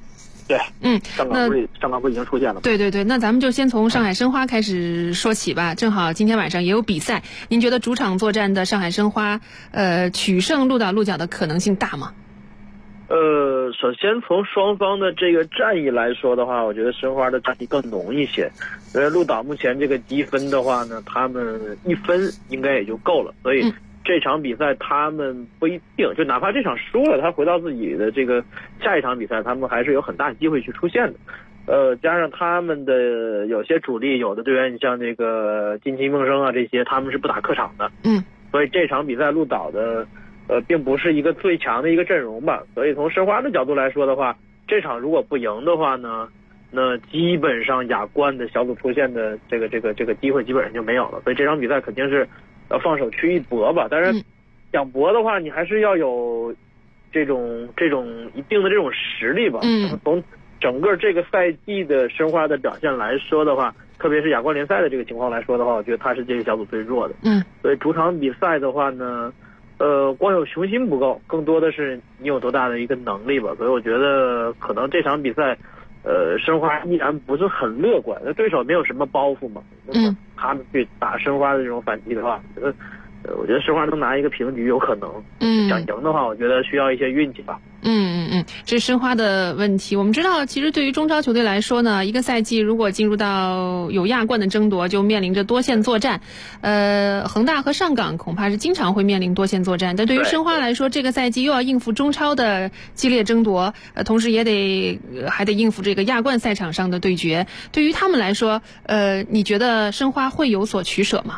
对，上港不是已经出现了吗？ 对，那咱们就先从上海申花开始说起吧。正好今天晚上也有比赛，您觉得主场作战的上海申花，取胜鹿岛鹿角的可能性大吗？ 首先从双方的这个战役来说的话，我觉得申花的战役更浓一些。因为鹿岛目前这个积分的话呢，他们1分应该也就够了，所以这场比赛他们不一定，就哪怕这场输了，他回到自己的这个下一场比赛，他们还是有很大机会去出现的。加上他们的有些主力，有的队员，你像这个金崎梦生啊这些，他们是不打客场的。所以这场比赛鹿岛的并不是一个最强的一个阵容吧。所以从申花的角度来说的话，这场如果不赢的话呢，那基本上亚冠的小组出线的这个机会基本上就没有了。所以这场比赛肯定是放手去一搏吧。当然想搏的话，你还是要有这种一定的这种实力吧。从整个这个赛季的申花的表现来说的话，特别是亚冠联赛的这个情况来说的话，我觉得他是这个小组最弱的。所以主场比赛的话呢，光有雄心不够，更多的是你有多大的一个能力吧。所以我觉得可能这场比赛申花依然不是很乐观，那对手没有什么包袱嘛。他们去打申花的这种反击的话，我觉得申花能拿一个平局有可能。想赢的话，我觉得需要一些运气吧。 这是申花的问题。我们知道，其实对于中超球队来说呢，一个赛季如果进入到有亚冠的争夺，就面临着多线作战。恒大和上港恐怕是经常会面临多线作战，但对于申花来说，这个赛季又要应付中超的激烈争夺，同时还得应付这个亚冠赛场上的对决。对于他们来说，你觉得申花会有所取舍吗？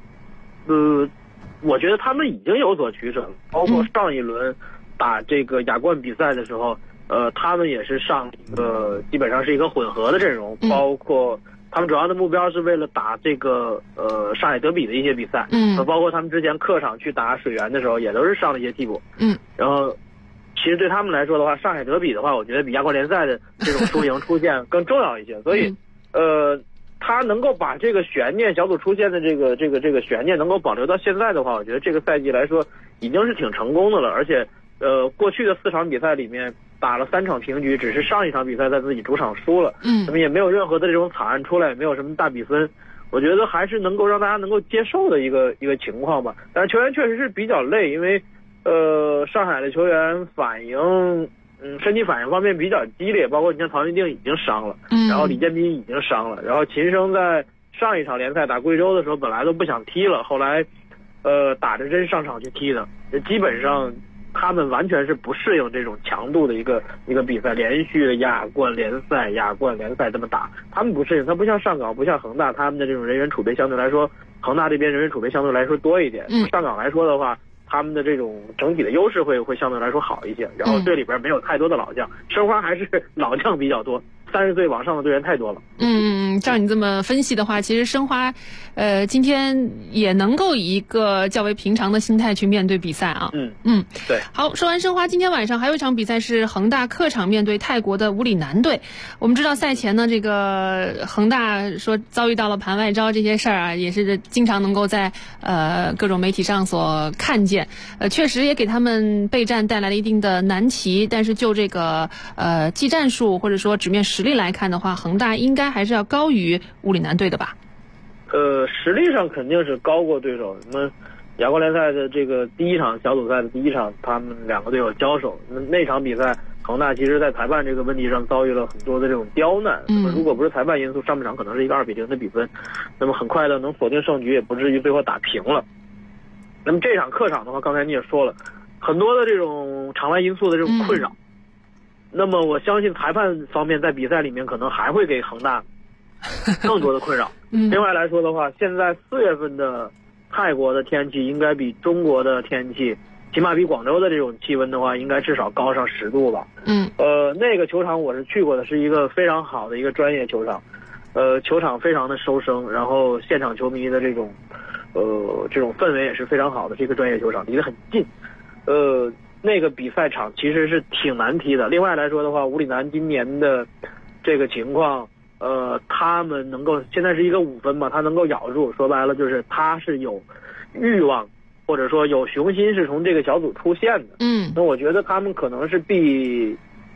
我觉得他们已经有所取舍了，包括上一轮打这个亚冠比赛的时候，他们也是上一个基本上是一个混合的阵容，包括他们主要的目标是为了打这个上海德比的一些比赛，包括他们之前客场去打水源的时候，也都是上了一些替补。然后其实对他们来说的话，上海德比的话，我觉得比亚冠联赛的这种输赢出现更重要一些，所以他能够把这个悬念，小组出线的这个悬念能够保留到现在的话，我觉得这个赛季来说已经是挺成功的了。而且过去的4场比赛里面打了3场平局，只是上一场比赛在自己主场输了，那么也没有任何的这种惨案出来，也没有什么大比分，我觉得还是能够让大家能够接受的一个情况吧。但是球员确实是比较累，因为上海的球员反应身体反应方面比较激烈，包括你像曹云定已经伤了，然后李建斌已经伤了，然后秦升在上一场联赛打贵州的时候本来都不想踢了，后来打着针上场去踢的，基本上他们完全是不适应这种强度的一个比赛，连续的亚冠联赛这么打，他们不适应。他不像上港，不像恒大，他们的这种人员储备相对来说，恒大这边人员储备相对来说多一点，上港来说的话，他们的这种整体的优势会相对来说好一些，然后这里边没有太多的老将，申花还是老将比较多，30岁往上的队员太多了。 照你这么分析的话，其实申花今天也能够以一个较为平常的心态去面对比赛啊。 对。 好，说完申花，今天晚上还有一场比赛是恒大客场面对泰国的武里南队。我们知道赛前呢，这个恒大说遭遇到了盘外招这些事儿啊，也是经常能够在各种媒体上所看见。确实也给他们备战带来了一定的难题，但是就这个技战术或者说纸面实力来看的话，恒大应该还是要高于武里南队的吧？ 实力上肯定是高过对手。那么亚冠联赛的这个第一场小组赛的第一场，他们2个队友交手，那场比赛恒大其实在裁判这个问题上遭遇了很多的这种刁难。那么如果不是裁判因素，上半场可能是一个2-0的比分，那么很快的能锁定胜局，也不至于最后打平了。那么这场客场的话，刚才你也说了，很多的这种场外因素的这种困扰。那么我相信裁判方面在比赛里面可能还会给恒大更多的困扰。另外来说的话，现在4月份的泰国的天气应该比中国的天气，起码比广州的这种气温的话，应该至少高上10度吧。那个球场我是去过的，是一个非常好的一个专业球场，球场非常的收声，然后现场球迷的这种氛围也是非常好的，这个专业球场离得很近。那个比赛场其实是挺难踢的。另外来说的话，武里南今年的这个情况，他们能够现在是一个5分嘛，他能够咬住，说白了就是他是有欲望或者说有雄心是从这个小组出现的。那我觉得他们可能是比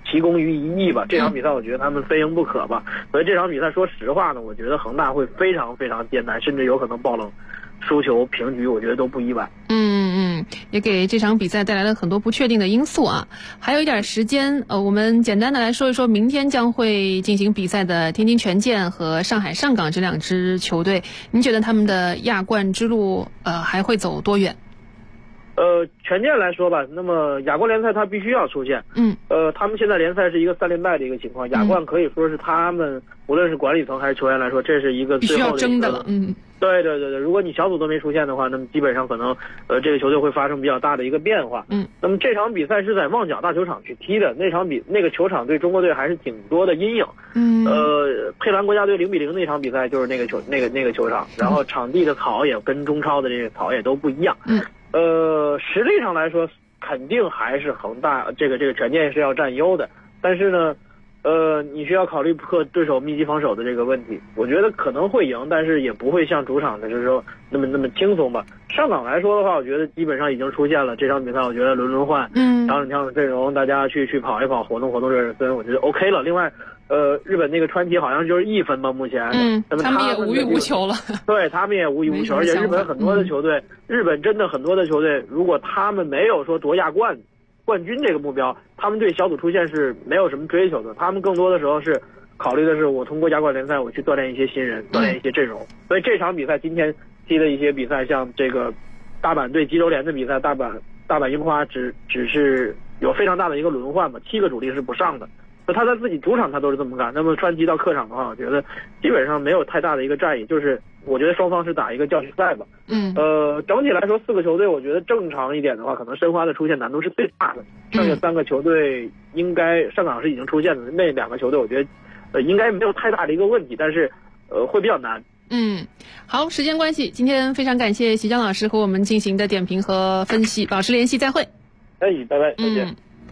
齐攻于一役吧。这场比赛我觉得他们非赢不可吧。所以这场比赛说实话呢，我觉得恒大会非常非常艰难，甚至有可能爆冷输球平局，我觉得都不意外。 也给这场比赛带来了很多不确定的因素啊。还有一点时间，我们简单的来说一说明天将会进行比赛的天津权健和上海上港这两支球队，您觉得他们的亚冠之路还会走多远？ 权健来说吧，那么亚冠联赛它必须要出现。他们现在联赛是一个3连败的一个情况，亚冠可以说是他们无论是管理层还是球员来说，这是一个最后的必须要争的了。 对，如果你小组都没出现的话，那么基本上可能这个球队会发生比较大的一个变化。那么这场比赛是在旺角大球场去踢的，那个球场对中国队还是挺多的阴影。佩兰国家队0-0那场比赛就是那个球场，然后场地的草也跟中超的这个草也都不一样。实力上来说，肯定还是恒大这个权健是要占优的，但是呢，你需要考虑对手密集防守的这个问题。我觉得可能会赢，但是也不会像主场的就是说那么轻松吧。上港来说的话，我觉得基本上已经出现了这场比赛，我觉得轮换，调整阵容，大家去跑一跑，活动热热身，我觉得 OK 了。另外，日本那个川崎好像就是1分吧，目前，那么他们也无欲无求了。 对，他们也无欲无求，而且日本很多的球队，日本真的很多的球队，如果他们没有说夺亚冠军这个目标，他们对小组出线是没有什么追求的，他们更多的时候是考虑的是我通过亚冠联赛我去锻炼一些新人，锻炼一些阵容。所以这场比赛今天踢的一些比赛，像这个大阪对济州联的比赛，大阪樱花只是有非常大的一个轮换嘛，7个主力是不上的。他在自己主场他都是这么干，那么川崎到客场的话，我觉得基本上没有太大的一个战役，就是我觉得双方是打一个教训赛吧。整体来说4个球队，我觉得正常一点的话，可能申花的出现难度是最大的，剩下3个球队应该上港是已经出现的，那2个球队我觉得应该没有太大的一个问题，但是会比较难。 好，时间关系，今天非常感谢席江老师和我们进行的点评和分析，保持联系，再会。 拜拜，再见。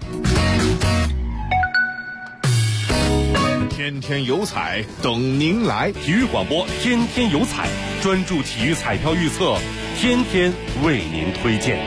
天天有彩等您来，体育广播天天有彩，专注体育彩票预测，天天为您推荐。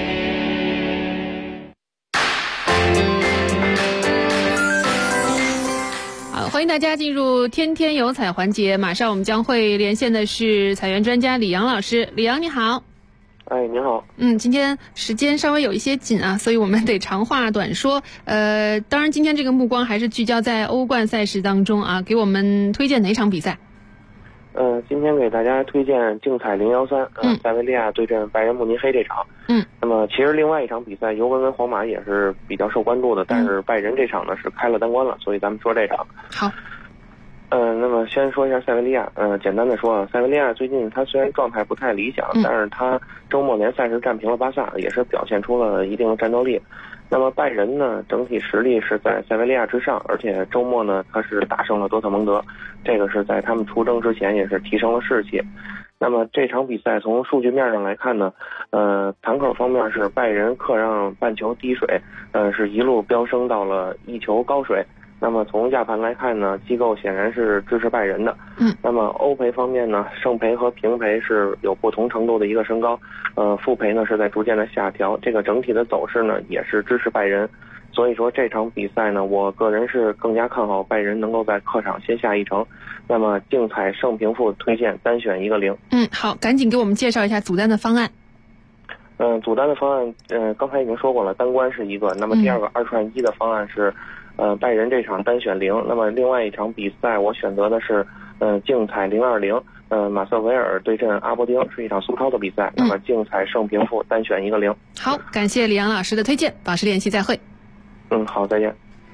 好，欢迎大家进入天天有彩环节，马上我们将会连线的是彩员专家李阳老师。李阳你好。 你好。 今天时间稍微有一些紧啊，所以我们得长话短说。当然今天这个目光还是聚焦在欧冠赛事当中啊，给我们推荐哪场比赛？ 今天给大家推荐竞彩013，塞维利亚对阵拜仁慕尼黑这场。那么其实另外一场比赛尤文跟皇马也是比较受关注的，但是拜仁这场呢是开了单关了，所以咱们说这场。 好。 那么先说一下塞维利亚。简单的说，塞维利亚最近他虽然状态不太理想，但是他周末联赛是战平了巴萨，也是表现出了一定的战斗力。那么拜仁呢，整体实力是在塞维利亚之上，而且周末呢他是大胜了多特蒙德，这个是在他们出征之前也是提升了士气。那么这场比赛从数据面上来看呢，堂口方面是拜仁客让半球低水，是一路飙升到了1球高水。那么从亚盘来看呢，机构显然是支持拜仁的。那么欧赔方面呢，胜赔和平赔是有不同程度的一个升高，负赔呢是在逐渐的下调，这个整体的走势呢也是支持拜仁。所以说这场比赛呢，我个人是更加看好拜仁能够在客场先下一城。那么竞彩胜平负推荐单选一个0。 好，赶紧给我们介绍一下组单的方案。 组单的方案，刚才已经说过了，单关是一个，那么第二个2串1的方案是拜仁这场单选0。那么另外一场比赛我选择的是竞彩020，马瑟维尔对阵阿伯丁，是一场苏超的比赛。那么竞彩胜平负单选一个0。 好，感谢李阳老师的推荐，保持联系，再会。 好，再见。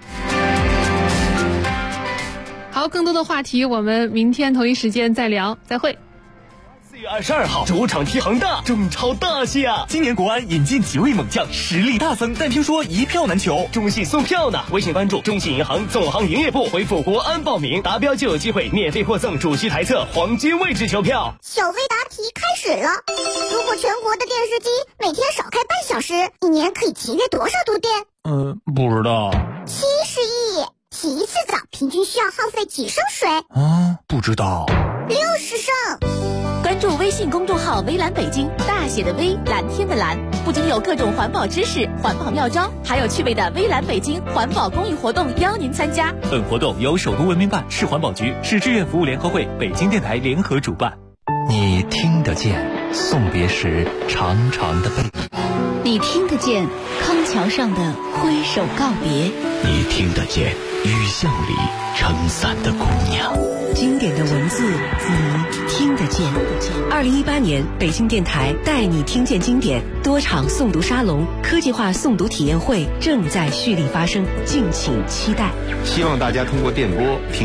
好，更多的话题我们明天同一时间再聊，再会。 4月22号主场踢恒大，中超大戏啊！今年国安引进几位猛将，实力大增，但听说一票难求，中信送票呢。微信关注中信银行总行营业部，回复国安报名，达标就有机会免费获赠主席台侧黄金位置球票。 小微答题开始了，如果全国的电视机每天少开半小时，一年可以节约多少度电？ 不知道。 70亿。洗一次澡平均需要耗费几升水？ 不知道。 60升。 关注微信信公众号微蓝北京，大写的微，蓝天的蓝，不仅有各种环保知识、环保妙招，还有趣味的微蓝北京环保公益活动邀您参加。 本活动由首都文明办、市环保局、市志愿服务联合会、北京电台联合主办。 你听得见送别时长长的背影， 你听得见康桥上的挥手告别， 你听得见雨巷里撑伞的姑娘。 经典的文字，你听得见。2018年，北京电台带你听见经典多场诵读沙龙、科技化诵读体验会正在蓄力发生，敬请期待。 希望大家通过电波听